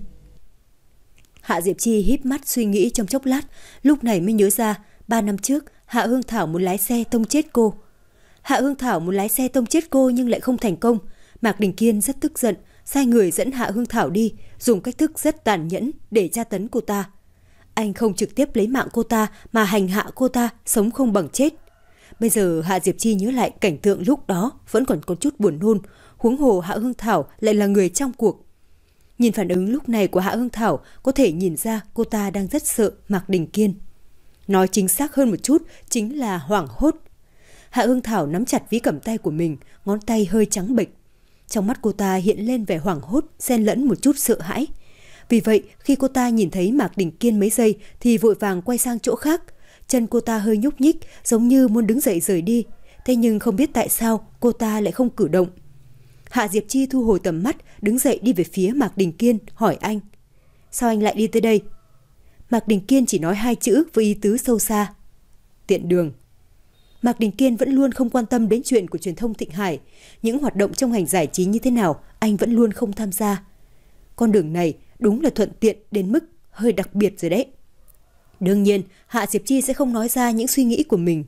Hạ Diệp Chi híp mắt suy nghĩ trong chốc lát, lúc này mới nhớ ra, ba năm trước Hạ Hương Thảo muốn lái xe tông chết cô. Hạ Hương Thảo muốn lái xe tông chết cô nhưng lại không thành công. Mạc Đình Kiên rất tức giận, sai người dẫn Hạ Hương Thảo đi, dùng cách thức rất tàn nhẫn để tra tấn cô ta. Anh không trực tiếp lấy mạng cô ta mà hành hạ cô ta, sống không bằng chết. Bây giờ Hạ Diệp Chi nhớ lại cảnh tượng lúc đó vẫn còn có chút buồn nôn, huống hồ Hạ Hương Thảo lại là người trong cuộc. Nhìn phản ứng lúc này của Hạ Hương Thảo, có thể nhìn ra cô ta đang rất sợ Mạc Đình Kiên. Nói chính xác hơn một chút chính là hoảng hốt. Hạ Hương Thảo nắm chặt ví cầm tay của mình, ngón tay hơi trắng bệch. Trong mắt cô ta hiện lên vẻ hoảng hốt, xen lẫn một chút sợ hãi. Vì vậy, khi cô ta nhìn thấy Mạc Đình Kiên mấy giây thì vội vàng quay sang chỗ khác. Chân cô ta hơi nhúc nhích, giống như muốn đứng dậy rời đi. Thế nhưng không biết tại sao cô ta lại không cử động. Hạ Diệp Chi thu hồi tầm mắt, đứng dậy đi về phía Mạc Đình Kiên, hỏi anh: sao anh lại đi tới đây? Mạc Đình Kiên chỉ nói hai chữ với ý tứ sâu xa: tiện đường. Mạc Đình Kiên vẫn luôn không quan tâm đến chuyện của truyền thông Thịnh Hải. Những hoạt động trong ngành giải trí như thế nào, anh vẫn luôn không tham gia. Con đường này đúng là thuận tiện đến mức hơi đặc biệt rồi đấy. Đương nhiên, Hạ Diệp Chi sẽ không nói ra những suy nghĩ của mình.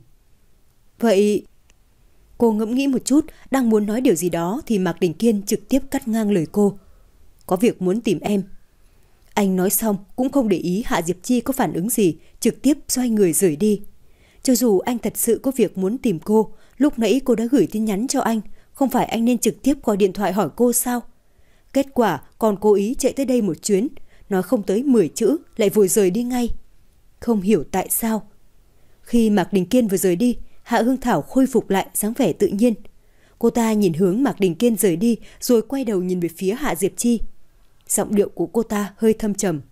Vậy... Cô ngẫm nghĩ một chút, đang muốn nói điều gì đó thì Mạc Đình Kiên trực tiếp cắt ngang lời cô. Có việc muốn tìm em. Anh nói xong cũng không để ý Hạ Diệp Chi có phản ứng gì, trực tiếp xoay người rời đi. Cho dù anh thật sự có việc muốn tìm cô, lúc nãy cô đã gửi tin nhắn cho anh, không phải anh nên trực tiếp gọi điện thoại hỏi cô sao? Kết quả còn cố ý chạy tới đây một chuyến, nói không tới mười chữ lại vội rời đi ngay. Không hiểu tại sao. Khi Mạc Đình Kiên vừa rời đi, Hạ Hương Thảo khôi phục lại dáng vẻ tự nhiên. Cô ta nhìn hướng Mạc Đình Kiên rời đi rồi quay đầu nhìn về phía Hạ Diệp Chi. Giọng điệu của cô ta hơi thâm trầm.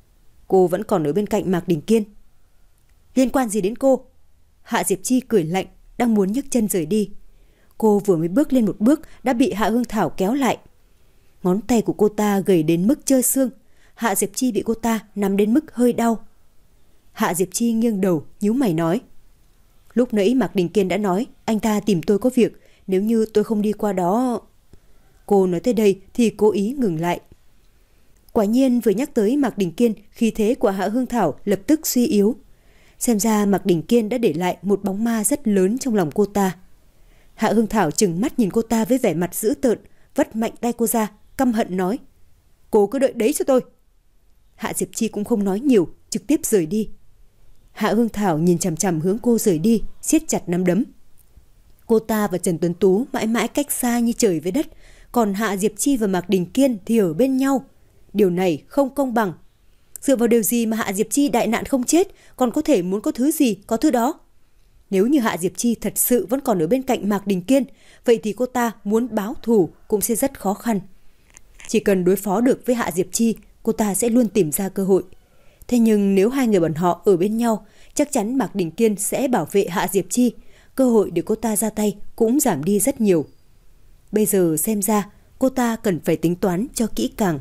Cô vẫn còn ở bên cạnh Mạc Đình Kiên. Liên quan gì đến cô? Hạ Diệp Chi cười lạnh, đang muốn nhấc chân rời đi. Cô vừa mới bước lên một bước đã bị Hạ Hương Thảo kéo lại. Ngón tay của cô ta gầy đến mức trơ xương. Hạ Diệp Chi bị cô ta nắm đến mức hơi đau. Hạ Diệp Chi nghiêng đầu, nhíu mày nói: lúc nãy Mạc Đình Kiên đã nói anh ta tìm tôi có việc, nếu như tôi không đi qua đó... Cô nói tới đây thì cố ý ngừng lại. Quả nhiên vừa nhắc tới Mạc Đình Kiên, khí thế của Hạ Hương Thảo lập tức suy yếu. Xem ra Mạc Đình Kiên đã để lại một bóng ma rất lớn trong lòng cô ta. Hạ Hương Thảo trừng mắt nhìn cô ta với vẻ mặt dữ tợn, vất mạnh tay cô ra, căm hận nói: cô cứ đợi đấy cho tôi. Hạ Diệp Chi cũng không nói nhiều, trực tiếp rời đi. Hạ Hương Thảo nhìn chằm chằm hướng cô rời đi, siết chặt nắm đấm. Cô ta và Trần Tuấn Tú mãi mãi cách xa như trời với đất, còn Hạ Diệp Chi và Mạc Đình Kiên thì ở bên nhau. Điều này không công bằng. Dựa vào điều gì mà Hạ Diệp Chi đại nạn không chết, còn có thể muốn có thứ gì có thứ đó? Nếu như Hạ Diệp Chi thật sự vẫn còn ở bên cạnh Mạc Đình Kiên, vậy thì cô ta muốn báo thù cũng sẽ rất khó khăn. Chỉ cần đối phó được với Hạ Diệp Chi, cô ta sẽ luôn tìm ra cơ hội. Thế nhưng nếu hai người bọn họ ở bên nhau, chắc chắn Mạc Đình Kiên sẽ bảo vệ Hạ Diệp Chi, cơ hội để cô ta ra tay cũng giảm đi rất nhiều. Bây giờ xem ra cô ta cần phải tính toán cho kỹ càng.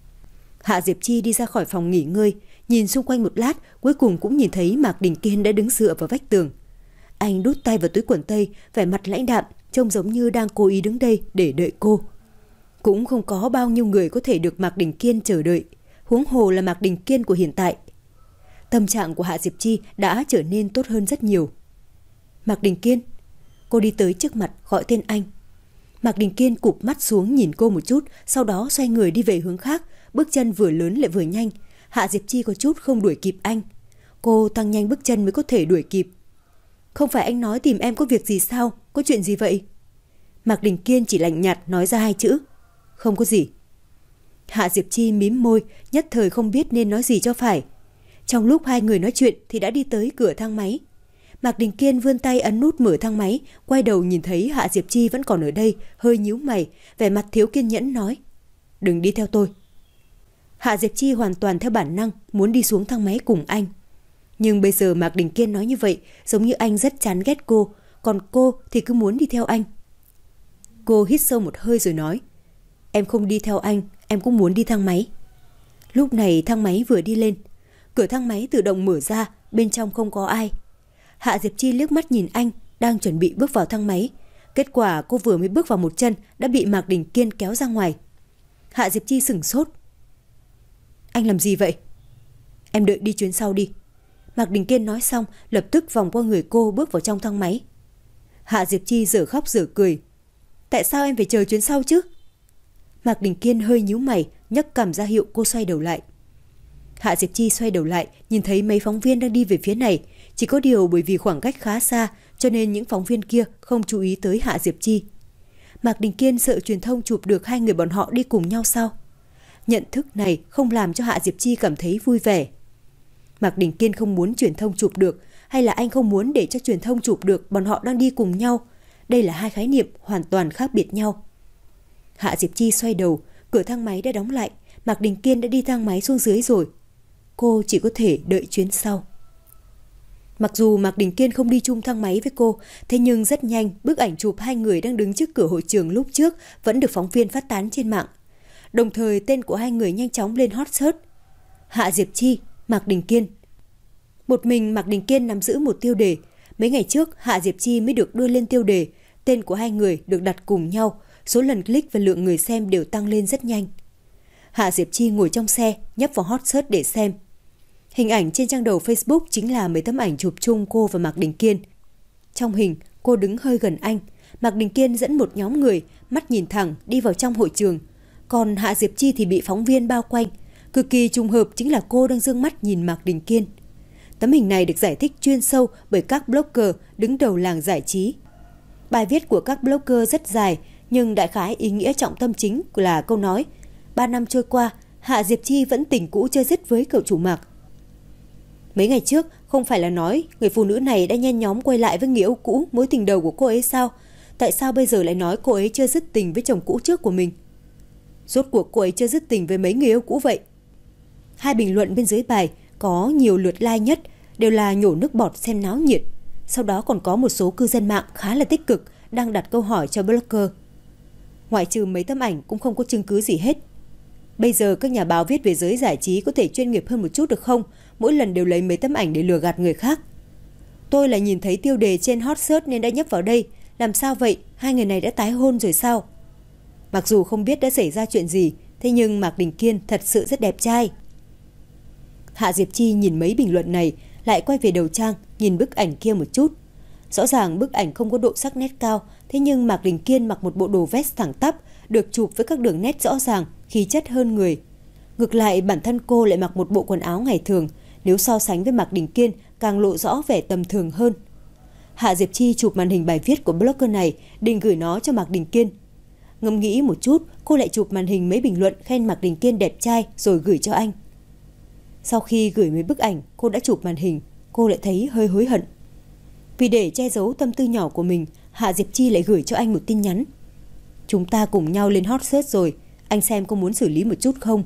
Hạ Diệp Chi đi ra khỏi phòng nghỉ ngơi, nhìn xung quanh một lát, cuối cùng cũng nhìn thấy Mạc Đình Kiên đã đứng dựa vào vách tường. Anh đút tay vào túi quần tây, vẻ mặt lãnh đạm, trông giống như đang cố ý đứng đây để đợi cô. Cũng không có bao nhiêu người có thể được Mạc Đình Kiên chờ đợi, huống hồ là Mạc Đình Kiên của hiện tại. Tâm trạng của Hạ Diệp Chi đã trở nên tốt hơn rất nhiều. Mạc Đình Kiên. Cô đi tới trước mặt gọi tên anh. Mạc Đình Kiên cụp mắt xuống nhìn cô một chút, sau đó xoay người đi về hướng khác, bước chân vừa lớn lại vừa nhanh. Hạ Diệp Chi có chút không đuổi kịp anh. Cô tăng nhanh bước chân mới có thể đuổi kịp. Không phải anh nói tìm em có việc gì sao? Có chuyện gì vậy? Mạc Đình Kiên chỉ lạnh nhạt nói ra hai chữ: không có gì. Hạ Diệp Chi mím môi, nhất thời không biết nên nói gì cho phải. Trong lúc hai người nói chuyện thì đã đi tới cửa thang máy. Mạc Đình Kiên vươn tay ấn nút mở thang máy, quay đầu nhìn thấy Hạ Diệp Chi vẫn còn ở đây, hơi nhíu mày, vẻ mặt thiếu kiên nhẫn nói: đừng đi theo tôi. Hạ Diệp Chi hoàn toàn theo bản năng muốn đi xuống thang máy cùng anh. Nhưng bây giờ Mạc Đình Kiên nói như vậy, giống như anh rất chán ghét cô, còn cô thì cứ muốn đi theo anh. Cô hít sâu một hơi rồi nói: em không đi theo anh, em cũng muốn đi thang máy. Lúc này thang máy vừa đi lên, cửa thang máy tự động mở ra, bên trong không có ai. Hạ Diệp Chi liếc mắt nhìn anh, đang chuẩn bị bước vào thang máy. Kết quả cô vừa mới bước vào một chân đã bị Mạc Đình Kiên kéo ra ngoài. Hạ Diệp Chi sửng sốt. Anh làm gì vậy? Em đợi đi chuyến sau đi. Mạc Đình Kiên nói xong, lập tức vòng qua người cô bước vào trong thang máy. Hạ Diệp Chi dở khóc dở cười. Tại sao em phải chờ chuyến sau chứ? Mạc Đình Kiên hơi nhíu mày, nhấc cằm ra hiệu cô xoay đầu lại. Hạ Diệp Chi xoay đầu lại, nhìn thấy mấy phóng viên đang đi về phía này. Chỉ có điều bởi vì khoảng cách khá xa, cho nên những phóng viên kia không chú ý tới Hạ Diệp Chi. Mạc Đình Kiên sợ truyền thông chụp được hai người bọn họ đi cùng nhau sao? Nhận thức này không làm cho Hạ Diệp Chi cảm thấy vui vẻ. Mạc Đình Kiên không muốn truyền thông chụp được, hay là anh không muốn để cho truyền thông chụp được bọn họ đang đi cùng nhau? Đây là hai khái niệm hoàn toàn khác biệt nhau. Hạ Diệp Chi xoay đầu, cửa thang máy đã đóng lại, Mạc Đình Kiên đã đi thang máy xuống dưới rồi. Cô chỉ có thể đợi chuyến sau. Mặc dù Mạc Đình Kiên không đi chung thang máy với cô, thế nhưng rất nhanh bức ảnh chụp hai người đang đứng trước cửa hội trường lúc trước vẫn được phóng viên phát tán trên mạng. Đồng thời tên của hai người nhanh chóng lên hot search. Hạ Diệp Chi, Mạc Đình Kiên. Một mình Mạc Đình Kiên nắm giữ một tiêu đề. Mấy ngày trước Hạ Diệp Chi mới được đưa lên tiêu đề. Tên của hai người được đặt cùng nhau, số lần click và lượng người xem đều tăng lên rất nhanh. Hạ Diệp Chi ngồi trong xe, nhấp vào hot search để xem. Hình ảnh trên trang đầu Facebook chính là mấy tấm ảnh chụp chung cô và Mạc Đình Kiên. Trong hình, cô đứng hơi gần anh. Mạc Đình Kiên dẫn một nhóm người, mắt nhìn thẳng, đi vào trong hội trường. Còn Hạ Diệp Chi thì bị phóng viên bao quanh. Cực kỳ trùng hợp chính là cô đang dương mắt nhìn Mạc Đình Kiên. Tấm hình này được giải thích chuyên sâu bởi các blogger đứng đầu làng giải trí. Bài viết của các blogger rất dài, nhưng đại khái ý nghĩa trọng tâm chính là câu nói: ba năm trôi qua, Hạ Diệp Chi vẫn tình cũ chơi dứt với cậu chủ Mạc. Mấy ngày trước, không phải là nói người phụ nữ này đã nhen nhóm quay lại với người yêu cũ, mối tình đầu của cô ấy sao? Tại sao bây giờ lại nói cô ấy chưa dứt tình với chồng cũ trước của mình? Rốt cuộc cô ấy chưa dứt tình với mấy người yêu cũ vậy? Hai bình luận bên dưới bài có nhiều lượt like nhất đều là nhổ nước bọt xem náo nhiệt. Sau đó còn có một số cư dân mạng khá là tích cực đang đặt câu hỏi cho blogger. Ngoại trừ mấy tấm ảnh cũng không có chứng cứ gì hết. Bây giờ các nhà báo viết về giới giải trí có thể chuyên nghiệp hơn một chút được không? Mỗi lần đều lấy mấy tấm ảnh để lừa gạt người khác. Tôi lại nhìn thấy tiêu đề trên hot search nên đã nhấp vào đây. Làm sao vậy? Hai người này đã tái hôn rồi sao? Mặc dù không biết đã xảy ra chuyện gì, thế nhưng Mạc Đình Kiên thật sự rất đẹp trai. Hạ Diệp Chi nhìn mấy bình luận này, lại quay về đầu trang, nhìn bức ảnh kia một chút. Rõ ràng bức ảnh không có độ sắc nét cao, thế nhưng Mạc Đình Kiên mặc một bộ đồ vest thẳng tắp, được chụp với các đường nét rõ ràng, khí chất hơn người. Ngược lại bản thân cô lại mặc một bộ quần áo ngày thường, nếu so sánh với Mạc Đình Kiên càng lộ rõ vẻ tầm thường hơn. Hạ Diệp Chi chụp màn hình bài viết của blogger này, định gửi nó cho Mạc Đình Kiên. Ngẫm nghĩ một chút, cô lại chụp màn hình mấy bình luận khen Mạc Đình Kiên đẹp trai rồi gửi cho anh. Sau khi gửi mấy bức ảnh cô đã chụp màn hình, cô lại thấy hơi hối hận. Vì để che giấu tâm tư nhỏ của mình, Hạ Diệp Chi lại gửi cho anh một tin nhắn. Chúng ta cùng nhau lên hot search rồi, anh xem có muốn xử lý một chút không?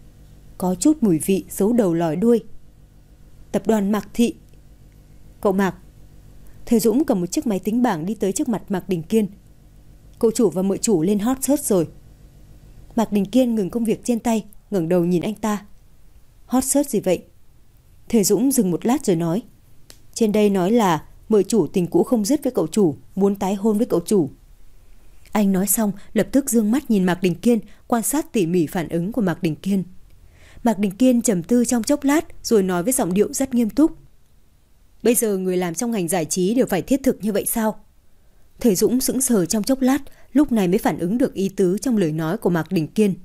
Có chút mùi vị giấu đầu lòi đuôi. Tập đoàn Mạc Thị. Cậu Mạc. Thời Dũng cầm một chiếc máy tính bảng đi tới trước mặt Mạc Đình Kiên. Cậu chủ và mợ chủ lên hot search rồi. Mạc Đình Kiên ngừng công việc trên tay, ngẩng đầu nhìn anh ta. Hot search gì vậy? Thời Dũng dừng một lát rồi nói. Trên đây nói là mợ chủ tình cũ không dứt với cậu chủ, muốn tái hôn với cậu chủ. Anh nói xong lập tức dương mắt nhìn Mạc Đình Kiên, quan sát tỉ mỉ phản ứng của Mạc Đình Kiên. Mạc Đình Kiên trầm tư trong chốc lát rồi nói với giọng điệu rất nghiêm túc. Bây giờ người làm trong ngành giải trí đều phải thiết thực như vậy sao? Thời Dũng sững sờ trong chốc lát, lúc này mới phản ứng được ý tứ trong lời nói của Mạc Đình Kiên.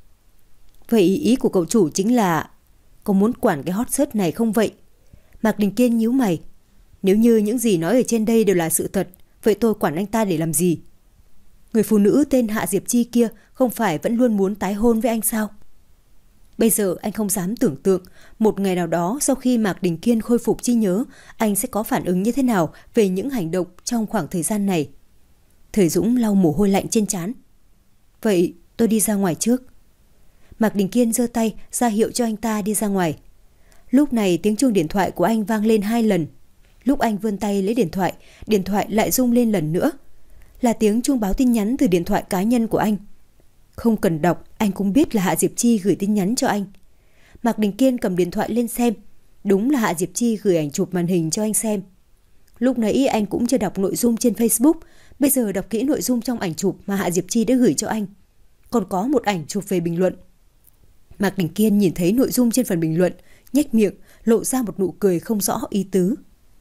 Vậy ý của cậu chủ chính là có muốn quản cái hot search này không vậy? Mạc Đình Kiên nhíu mày. Nếu như những gì nói ở trên đây đều là sự thật, vậy tôi quản anh ta để làm gì? Người phụ nữ tên Hạ Diệp Chi kia không phải vẫn luôn muốn tái hôn với anh sao? Bây giờ anh không dám tưởng tượng một ngày nào đó sau khi Mạc Đình Kiên khôi phục trí nhớ, anh sẽ có phản ứng như thế nào về những hành động trong khoảng thời gian này. Thời Dũng lau mồ hôi lạnh trên trán. Vậy tôi đi ra ngoài trước. Mạc Đình Kiên giơ tay ra hiệu cho anh ta đi ra ngoài. Lúc này tiếng chuông điện thoại của anh vang lên hai lần. Lúc anh vươn tay lấy điện thoại, điện thoại lại rung lên lần nữa. Là tiếng chuông báo tin nhắn từ điện thoại cá nhân của anh. Không cần đọc, anh cũng biết là Hạ Diệp Chi gửi tin nhắn cho anh. Mạc Đình Kiên cầm điện thoại lên xem. Đúng là Hạ Diệp Chi gửi ảnh chụp màn hình cho anh xem. Lúc nãy anh cũng chưa đọc nội dung trên Facebook, bây giờ đọc kỹ nội dung trong ảnh chụp mà Hạ Diệp Chi đã gửi cho anh. Còn có một ảnh chụp về bình luận. Mạc Đình Kiên nhìn thấy nội dung trên phần bình luận, nhếch miệng, lộ ra một nụ cười không rõ ý tứ.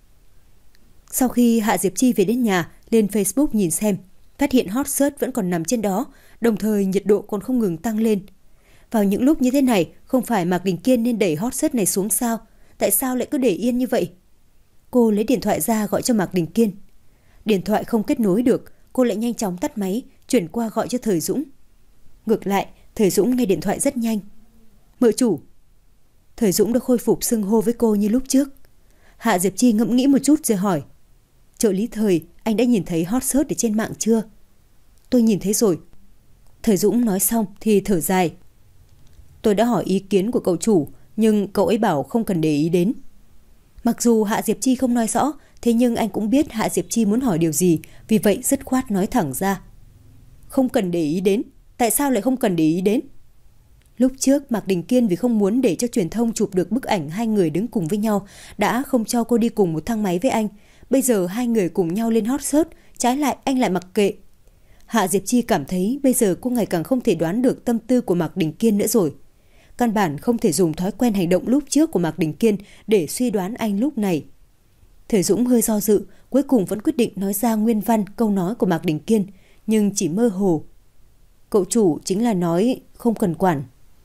Sau khi Hạ Diệp Chi về đến nhà, lên Facebook nhìn xem, phát hiện hot search vẫn còn nằm trên đó, đồng thời nhiệt độ còn không ngừng tăng lên. Vào những lúc như thế này, không phải Mạc Đình Kiên nên đẩy hot search này xuống sao? Tại sao lại cứ để yên như vậy? Cô lấy điện thoại ra gọi cho Mạc Đình Kiên. Điện thoại không kết nối được, cô lại nhanh chóng tắt máy, chuyển qua gọi cho Thời Dũng. Ngược lại, Thời Dũng nghe điện thoại rất nhanh. Mợ chủ. Thời Dũng đã khôi phục xưng hô với cô như lúc trước. Hạ Diệp Chi ngẫm nghĩ một chút rồi hỏi. Trợ lý Thời, anh đã nhìn thấy hot search ở trên mạng chưa? Tôi nhìn thấy rồi. Thời Dũng nói xong thì thở dài. Tôi đã hỏi ý kiến của cậu chủ, nhưng cậu ấy bảo không cần để ý đến. Mặc dù Hạ Diệp Chi không nói rõ, thế nhưng anh cũng biết Hạ Diệp Chi muốn hỏi điều gì, vì vậy dứt khoát nói thẳng ra. Không cần để ý đến. Tại sao lại không cần để ý đến? Lúc trước Mạc Đình Kiên vì không muốn để cho truyền thông chụp được bức ảnh hai người đứng cùng với nhau đã không cho cô đi cùng một thang máy với anh. Bây giờ hai người cùng nhau lên hot search, trái lại anh lại mặc kệ. Hạ Diệp Chi cảm thấy bây giờ cô ngày càng không thể đoán được tâm tư của Mạc Đình Kiên nữa rồi. Căn bản không thể dùng thói quen hành động lúc trước của Mạc Đình Kiên để suy đoán anh lúc này. Thời Dũng hơi do dự, cuối cùng vẫn quyết định nói ra nguyên văn câu nói của Mạc Đình Kiên, nhưng chỉ mơ hồ. Cậu chủ chính là nói không cần quản.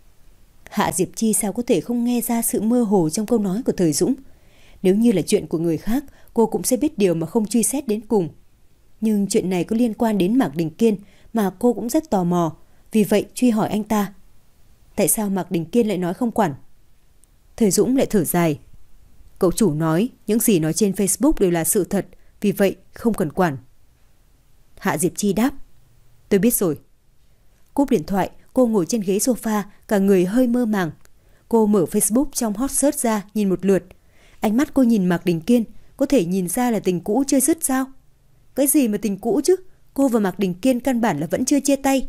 Hạ Diệp Chi sao có thể không nghe ra sự mơ hồ trong câu nói của Thời Dũng. Nếu như là chuyện của người khác, cô cũng sẽ biết điều mà không truy xét đến cùng. Nhưng chuyện này có liên quan đến Mạc Đình Kiên mà cô cũng rất tò mò, vì vậy truy hỏi anh ta. Tại sao Mạc Đình Kiên lại nói không quản? Thời Dũng lại thở dài. Cậu chủ nói những gì nói trên Facebook đều là sự thật, vì vậy không cần quản. Hạ Diệp Chi đáp. Tôi biết rồi. Cúp điện thoại, cô ngồi trên ghế sofa, cả người hơi mơ màng. Cô mở Facebook trong hot search ra nhìn một lượt. Ánh mắt cô nhìn Mạc Đình Kiên, có thể nhìn ra là tình cũ chưa dứt sao? Cái gì mà tình cũ chứ? Cô và Mạc Đình Kiên căn bản là vẫn chưa chia tay.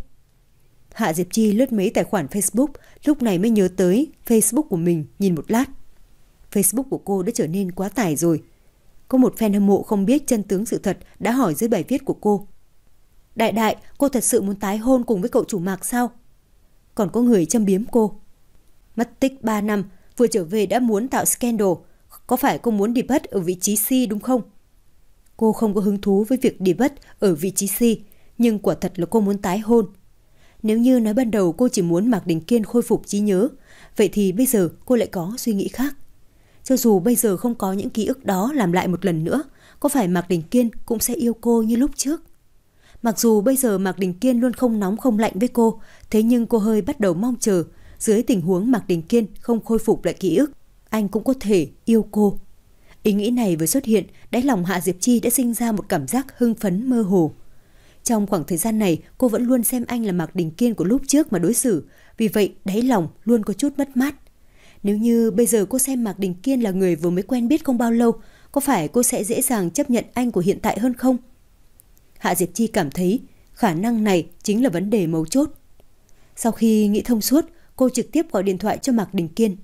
Hạ Diệp Chi lướt mấy tài khoản Facebook, lúc này mới nhớ tới Facebook của mình, nhìn một lát. Facebook của cô đã trở nên quá tải rồi. Có một fan hâm mộ không biết chân tướng sự thật đã hỏi dưới bài viết của cô. Đại đại, cô thật sự muốn tái hôn cùng với cậu chủ Mạc sao? Còn có người châm biếm cô. Mất tích ba năm, vừa trở về đã muốn tạo scandal. Có phải cô muốn debut ở vị trí C đúng không? Cô không có hứng thú với việc debut ở vị trí C, nhưng quả thật là cô muốn tái hôn. Nếu như nói ban đầu cô chỉ muốn Mạc Đình Kiên khôi phục trí nhớ, vậy thì bây giờ cô lại có suy nghĩ khác. Cho dù bây giờ không có những ký ức đó làm lại một lần nữa, có phải Mạc Đình Kiên cũng sẽ yêu cô như lúc trước? Mặc dù bây giờ Mạc Đình Kiên luôn không nóng không lạnh với cô, thế nhưng cô hơi bắt đầu mong chờ, dưới tình huống Mạc Đình Kiên không khôi phục lại ký ức, anh cũng có thể yêu cô. Ý nghĩ này vừa xuất hiện, đáy lòng Hạ Diệp Chi đã sinh ra một cảm giác hưng phấn mơ hồ. Trong khoảng thời gian này, cô vẫn luôn xem anh là Mạc Đình Kiên của lúc trước mà đối xử, vì vậy đáy lòng luôn có chút mất mát. Nếu như bây giờ cô xem Mạc Đình Kiên là người vừa mới quen biết không bao lâu, có phải cô sẽ dễ dàng chấp nhận anh của hiện tại hơn không? Hạ Diệp Chi cảm thấy khả năng này chính là vấn đề mấu chốt. Sau khi nghĩ thông suốt, cô trực tiếp gọi điện thoại cho Mạc Đình Kiên.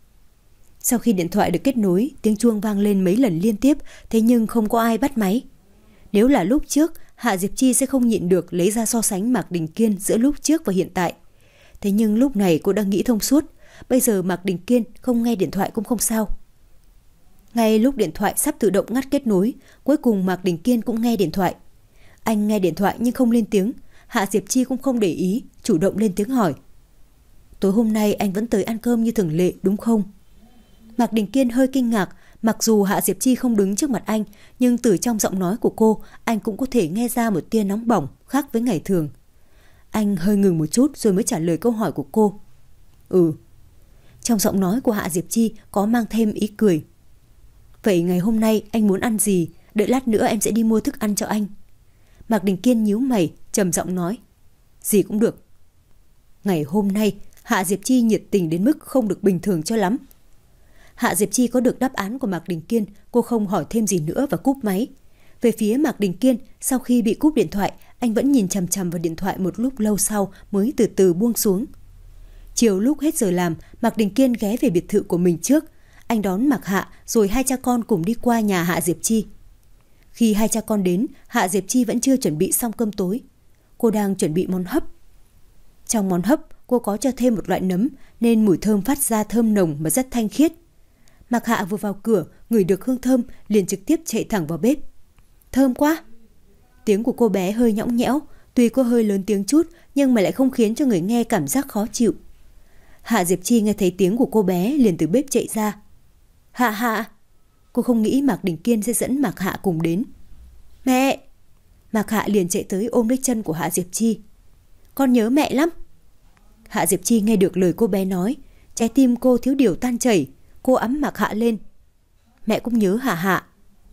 Sau khi điện thoại được kết nối, tiếng chuông vang lên mấy lần liên tiếp, thế nhưng không có ai bắt máy. Nếu là lúc trước, Hạ Diệp Chi sẽ không nhịn được lấy ra so sánh Mạc Đình Kiên giữa lúc trước và hiện tại. Thế nhưng lúc này cô đang nghĩ thông suốt, bây giờ Mạc Đình Kiên không nghe điện thoại cũng không sao. Ngay lúc điện thoại sắp tự động ngắt kết nối, cuối cùng Mạc Đình Kiên cũng nghe điện thoại. Anh nghe điện thoại nhưng không lên tiếng, Hạ Diệp Chi cũng không để ý, chủ động lên tiếng hỏi. Tối hôm nay anh vẫn tới ăn cơm như thường lệ đúng không? Mạc Đình Kiên hơi kinh ngạc, mặc dù Hạ Diệp Chi không đứng trước mặt anh, nhưng từ trong giọng nói của cô, anh cũng có thể nghe ra một tia nóng bỏng khác với ngày thường. Anh hơi ngừng một chút rồi mới trả lời câu hỏi của cô. Ừ. Trong giọng nói của Hạ Diệp Chi có mang thêm ý cười. Vậy ngày hôm nay anh muốn ăn gì? Đợi lát nữa em sẽ đi mua thức ăn cho anh. Mạc Đình Kiên nhíu mày, trầm giọng nói. Gì cũng được. Ngày hôm nay, Hạ Diệp Chi nhiệt tình đến mức không được bình thường cho lắm. Hạ Diệp Chi có được đáp án của Mạc Đình Kiên, cô không hỏi thêm gì nữa và cúp máy. Về phía Mạc Đình Kiên, sau khi bị cúp điện thoại, anh vẫn nhìn chằm chằm vào điện thoại một lúc lâu sau mới từ từ buông xuống. Chiều lúc hết giờ làm, Mạc Đình Kiên ghé về biệt thự của mình trước. Anh đón Mạc Hạ rồi hai cha con cùng đi qua nhà Hạ Diệp Chi. Khi hai cha con đến, Hạ Diệp Chi vẫn chưa chuẩn bị xong cơm tối. Cô đang chuẩn bị món hấp. Trong món hấp, cô có cho thêm một loại nấm nên mùi thơm phát ra thơm nồng mà rất thanh khiết. Mạc Hạ vừa vào cửa, ngửi được hương thơm liền trực tiếp chạy thẳng vào bếp. Thơm quá! Tiếng của cô bé hơi nhõng nhẽo, tuy cô hơi lớn tiếng chút nhưng mà lại không khiến cho người nghe cảm giác khó chịu. Hạ Diệp Chi nghe thấy tiếng của cô bé liền từ bếp chạy ra. Hạ Hạ! Cô không nghĩ Mạc Đình Kiên sẽ dẫn Mạc Hạ cùng đến. Mẹ! Mạc Hạ liền chạy tới ôm lấy chân của Hạ Diệp Chi. Con nhớ mẹ lắm. Hạ Diệp Chi nghe được lời cô bé nói, trái tim cô thiếu điều tan chảy. Cô ấm Mạc Hạ lên. Mẹ cũng nhớ Hạ Hạ.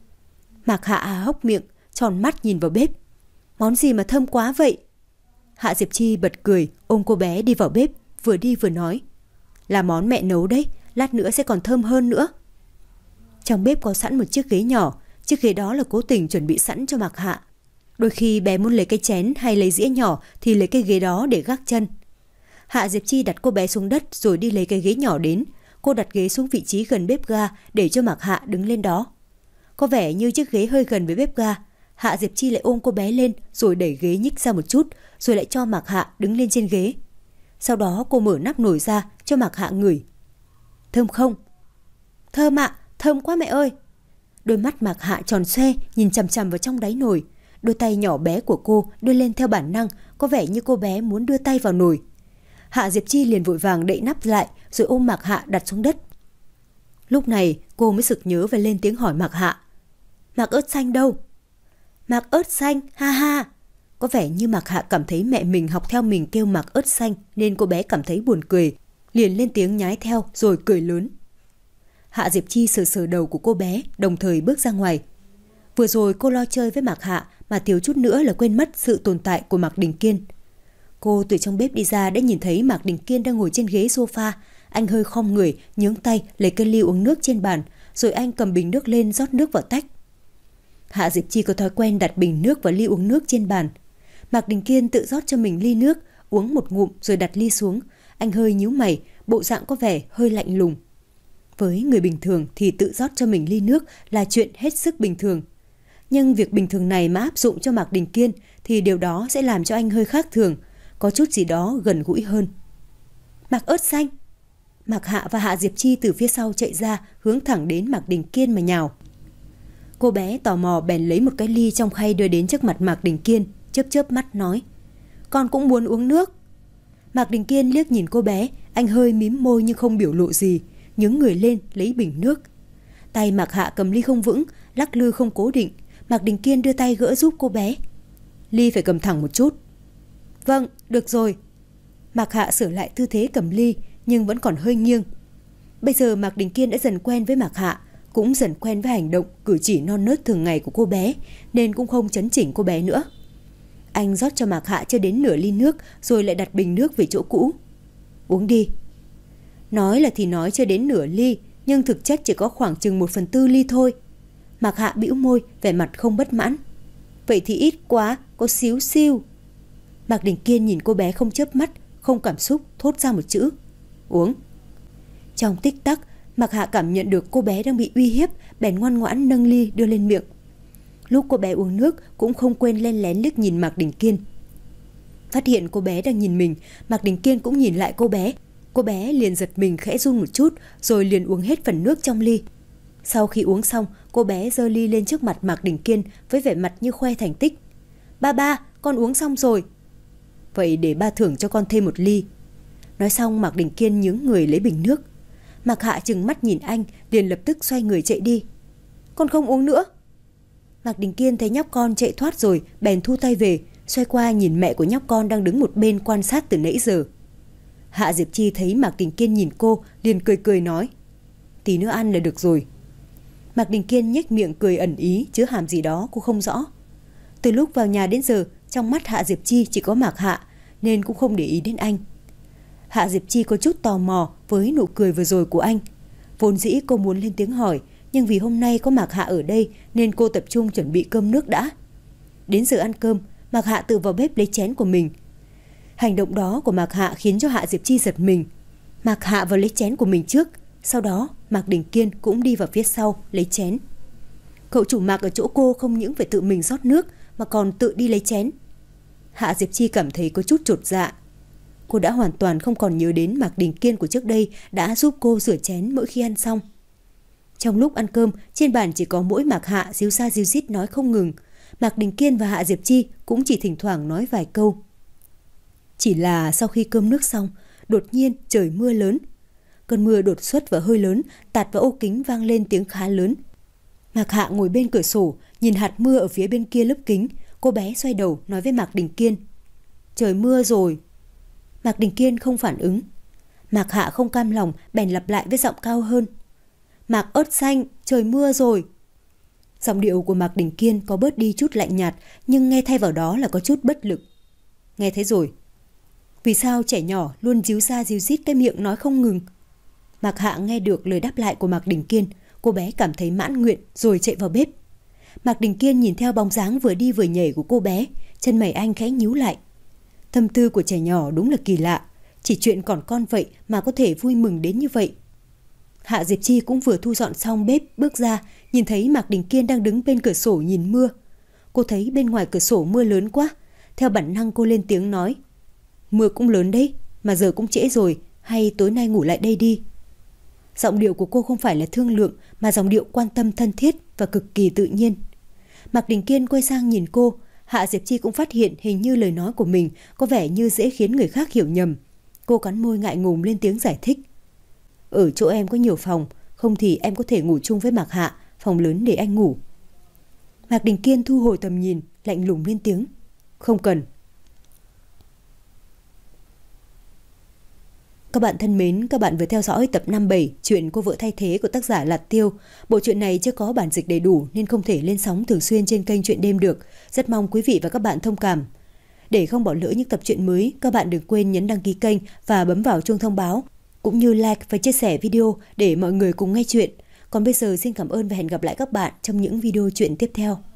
Mạc Hạ hốc miệng, tròn mắt nhìn vào bếp. Món gì mà thơm quá vậy? Hạ Diệp Chi bật cười, ôm cô bé đi vào bếp, vừa đi vừa nói. Là món mẹ nấu đấy, lát nữa sẽ còn thơm hơn nữa. Trong bếp có sẵn một chiếc ghế nhỏ, chiếc ghế đó là cố tình chuẩn bị sẵn cho Mạc Hạ. Đôi khi bé muốn lấy cái chén hay lấy dĩa nhỏ thì lấy cái ghế đó để gác chân. Hạ Diệp Chi đặt cô bé xuống đất rồi đi lấy cái ghế nhỏ đến. Cô đặt ghế xuống vị trí gần bếp ga để cho Mạc Hạ đứng lên đó. Có vẻ như chiếc ghế hơi gần với bếp ga. Hạ Diệp Chi lại ôm cô bé lên rồi đẩy ghế nhích ra một chút, rồi lại cho Mạc Hạ đứng lên trên ghế. Sau đó cô mở nắp nồi ra cho Mạc Hạ ngửi. Thơm không? Thơm ạ, thơm quá mẹ ơi. Đôi mắt Mạc Hạ tròn xoe nhìn chằm chằm vào trong đáy nồi. Đôi tay nhỏ bé của cô đưa lên theo bản năng, có vẻ như cô bé muốn đưa tay vào nồi. Hạ Diệp Chi liền vội vàng đậy nắp lại rồi ôm Mạc Hạ đặt xuống đất. Lúc này cô mới sực nhớ và lên tiếng hỏi Mạc Hạ. Mạc ớt xanh đâu? Mạc ớt xanh, ha ha. Có vẻ như Mạc Hạ cảm thấy mẹ mình học theo mình kêu Mạc ớt xanh nên cô bé cảm thấy buồn cười, liền lên tiếng nhái theo rồi cười lớn. Hạ Diệp Chi sờ sờ đầu của cô bé, đồng thời bước ra ngoài. Vừa rồi cô lo chơi với Mạc Hạ mà thiếu chút nữa là quên mất sự tồn tại của Mạc Đình Kiên. Cô từ trong bếp đi ra đã nhìn thấy Mạc Đình Kiên đang ngồi trên ghế sofa. Anh hơi khom người, nhướng tay lấy cái ly uống nước trên bàn, rồi anh cầm bình nước lên rót nước vào tách. Hạ Diệp Chi có thói quen đặt bình nước và ly uống nước trên bàn. Mạc Đình Kiên tự rót cho mình ly nước, uống một ngụm rồi đặt ly xuống. Anh hơi nhíu mày, bộ dạng có vẻ hơi lạnh lùng. Với người bình thường thì tự rót cho mình ly nước là chuyện hết sức bình thường. Nhưng việc bình thường này mà áp dụng cho Mạc Đình Kiên thì điều đó sẽ làm cho anh hơi khác thường, có chút gì đó gần gũi hơn. Mạc ớt xanh. Mạc Hạ và Hạ Diệp Chi từ phía sau chạy ra, hướng thẳng đến Mạc Đình Kiên mà nhào. Cô bé tò mò bèn lấy một cái ly trong khay đưa đến trước mặt Mạc Đình Kiên, chớp chớp mắt nói: Con cũng muốn uống nước. Mạc Đình Kiên liếc nhìn cô bé, anh hơi mím môi nhưng không biểu lộ gì, nhướng người lên lấy bình nước. Tay Mạc Hạ cầm ly không vững, lắc lư không cố định. Mạc Đình Kiên đưa tay gỡ giúp cô bé. Ly phải cầm thẳng một chút. Vâng, được rồi. Mạc Hạ sửa lại tư thế cầm ly nhưng vẫn còn hơi nghiêng. Bây giờ Mạc Đình Kiên đã dần quen với Mạc Hạ, cũng dần quen với hành động cử chỉ non nớt thường ngày của cô bé, nên cũng không chấn chỉnh cô bé nữa. Anh rót cho Mạc Hạ chưa đến nửa ly nước rồi lại đặt bình nước về chỗ cũ. Uống đi. Nói là thì nói chưa đến nửa ly, nhưng thực chất chỉ có khoảng chừng một phần tư ly thôi. Mạc Hạ bĩu môi, vẻ mặt không bất mãn. Vậy thì ít quá, có xíu xiu. Mạc Đình Kiên nhìn cô bé không chớp mắt, không cảm xúc, thốt ra một chữ: uống. Trong tích tắc, Mạc Hạ cảm nhận được cô bé đang bị uy hiếp, bèn ngoan ngoãn nâng ly đưa lên miệng. Lúc cô bé uống nước cũng không quên len lén liếc nhìn Mạc Đình Kiên. Phát hiện cô bé đang nhìn mình, Mạc Đình Kiên cũng nhìn lại cô bé. Cô bé liền giật mình khẽ run một chút, rồi liền uống hết phần nước trong ly. Sau khi uống xong, cô bé giơ ly lên trước mặt Mạc Đình Kiên với vẻ mặt như khoe thành tích. Ba ba, con uống xong rồi. Vậy để ba thưởng cho con thêm một ly. Nói xong Mạc Đình Kiên nhướng người lấy bình nước. Mạc Hạ trừng mắt nhìn anh, liền lập tức xoay người chạy đi. Con không uống nữa. Mạc Đình Kiên thấy nhóc con chạy thoát rồi, bèn thu tay về, xoay qua nhìn mẹ của nhóc con đang đứng một bên quan sát từ nãy giờ. Hạ Diệp Chi thấy Mạc Đình Kiên nhìn cô, liền cười cười nói: Tí nữa ăn là được rồi. Mạc Đình Kiên nhếch miệng cười ẩn ý, chứa hàm gì đó cô không rõ. Từ lúc vào nhà đến giờ, trong mắt Hạ Diệp Chi chỉ có Mạc Hạ, nên cũng không để ý đến anh. Hạ Diệp Chi có chút tò mò với nụ cười vừa rồi của anh. Vốn dĩ cô muốn lên tiếng hỏi, nhưng vì hôm nay có Mạc Hạ ở đây nên cô tập trung chuẩn bị cơm nước đã. Đến giờ ăn cơm, Mạc Hạ tự vào bếp lấy chén của mình. Hành động đó của Mạc Hạ khiến cho Hạ Diệp Chi giật mình. Mạc Hạ vào lấy chén của mình trước, sau đó Mạc Đình Kiên cũng đi vào phía sau lấy chén. Cậu chủ Mạc ở chỗ cô không những phải tự mình rót nước mà còn tự đi lấy chén. Hạ Diệp Chi cảm thấy có chút chột dạ. Cô đã hoàn toàn không còn nhớ đến Mạc Đình Kiên của trước đây đã giúp cô rửa chén mỗi khi ăn xong. Trong lúc ăn cơm, trên bàn chỉ có mỗi Mạc Hạ díu xa díu dít nói không ngừng. Mạc Đình Kiên và Hạ Diệp Chi cũng chỉ thỉnh thoảng nói vài câu. Chỉ là sau khi cơm nước xong, đột nhiên trời mưa lớn. Cơn mưa đột xuất và hơi lớn, tạt vào ô kính vang lên tiếng khá lớn. Mạc Hạ ngồi bên cửa sổ, nhìn hạt mưa ở phía bên kia lớp kính. Cô bé xoay đầu nói với Mạc Đình Kiên: Trời mưa rồi. Mạc Đình Kiên không phản ứng. Mạc Hạ không cam lòng, bèn lặp lại với giọng cao hơn: Mạc ớt xanh, trời mưa rồi. Giọng điệu của Mạc Đình Kiên có bớt đi chút lạnh nhạt, nhưng nghe thay vào đó là có chút bất lực. Nghe thấy rồi. Vì sao trẻ nhỏ luôn díu ra díu dít cái miệng nói không ngừng? Mạc Hạ nghe được lời đáp lại của Mạc Đình Kiên, cô bé cảm thấy mãn nguyện rồi chạy vào bếp. Mạc Đình Kiên nhìn theo bóng dáng vừa đi vừa nhảy của cô bé, chân mày anh khẽ nhíu lại. Tâm tư của trẻ nhỏ đúng là kỳ lạ, chỉ chuyện còn con vậy mà có thể vui mừng đến như vậy. Hạ Diệp Chi cũng vừa thu dọn xong bếp bước ra, nhìn thấy Mạc Đình Kiên đang đứng bên cửa sổ nhìn mưa. Cô thấy bên ngoài cửa sổ mưa lớn quá, theo bản năng cô lên tiếng nói: Mưa cũng lớn đấy, mà giờ cũng trễ rồi, hay tối nay ngủ lại đây đi. Giọng điệu của cô không phải là thương lượng, mà giọng điệu quan tâm thân thiết và cực kỳ tự nhiên. Mạc Đình Kiên quay sang nhìn cô, Hạ Diệp Chi cũng phát hiện hình như lời nói của mình có vẻ như dễ khiến người khác hiểu nhầm. Cô cắn môi ngại ngùng lên tiếng giải thích: Ở chỗ em có nhiều phòng, không thì em có thể ngủ chung với Mạc Hạ, phòng lớn để anh ngủ. Mạc Đình Kiên thu hồi tầm nhìn, lạnh lùng lên tiếng: Không cần. Các bạn thân mến, các bạn vừa theo dõi tập năm bảy chuyện Cô vợ thay thế của tác giả Lạt Tiêu. Bộ truyện này chưa có bản dịch đầy đủ nên không thể lên sóng thường xuyên trên kênh Truyện Đêm được. Rất mong quý vị và các bạn thông cảm. Để không bỏ lỡ những tập truyện mới, các bạn đừng quên nhấn đăng ký kênh và bấm vào chuông thông báo, cũng như like và chia sẻ video để mọi người cùng nghe chuyện. Còn bây giờ xin cảm ơn và hẹn gặp lại các bạn trong những video truyện tiếp theo.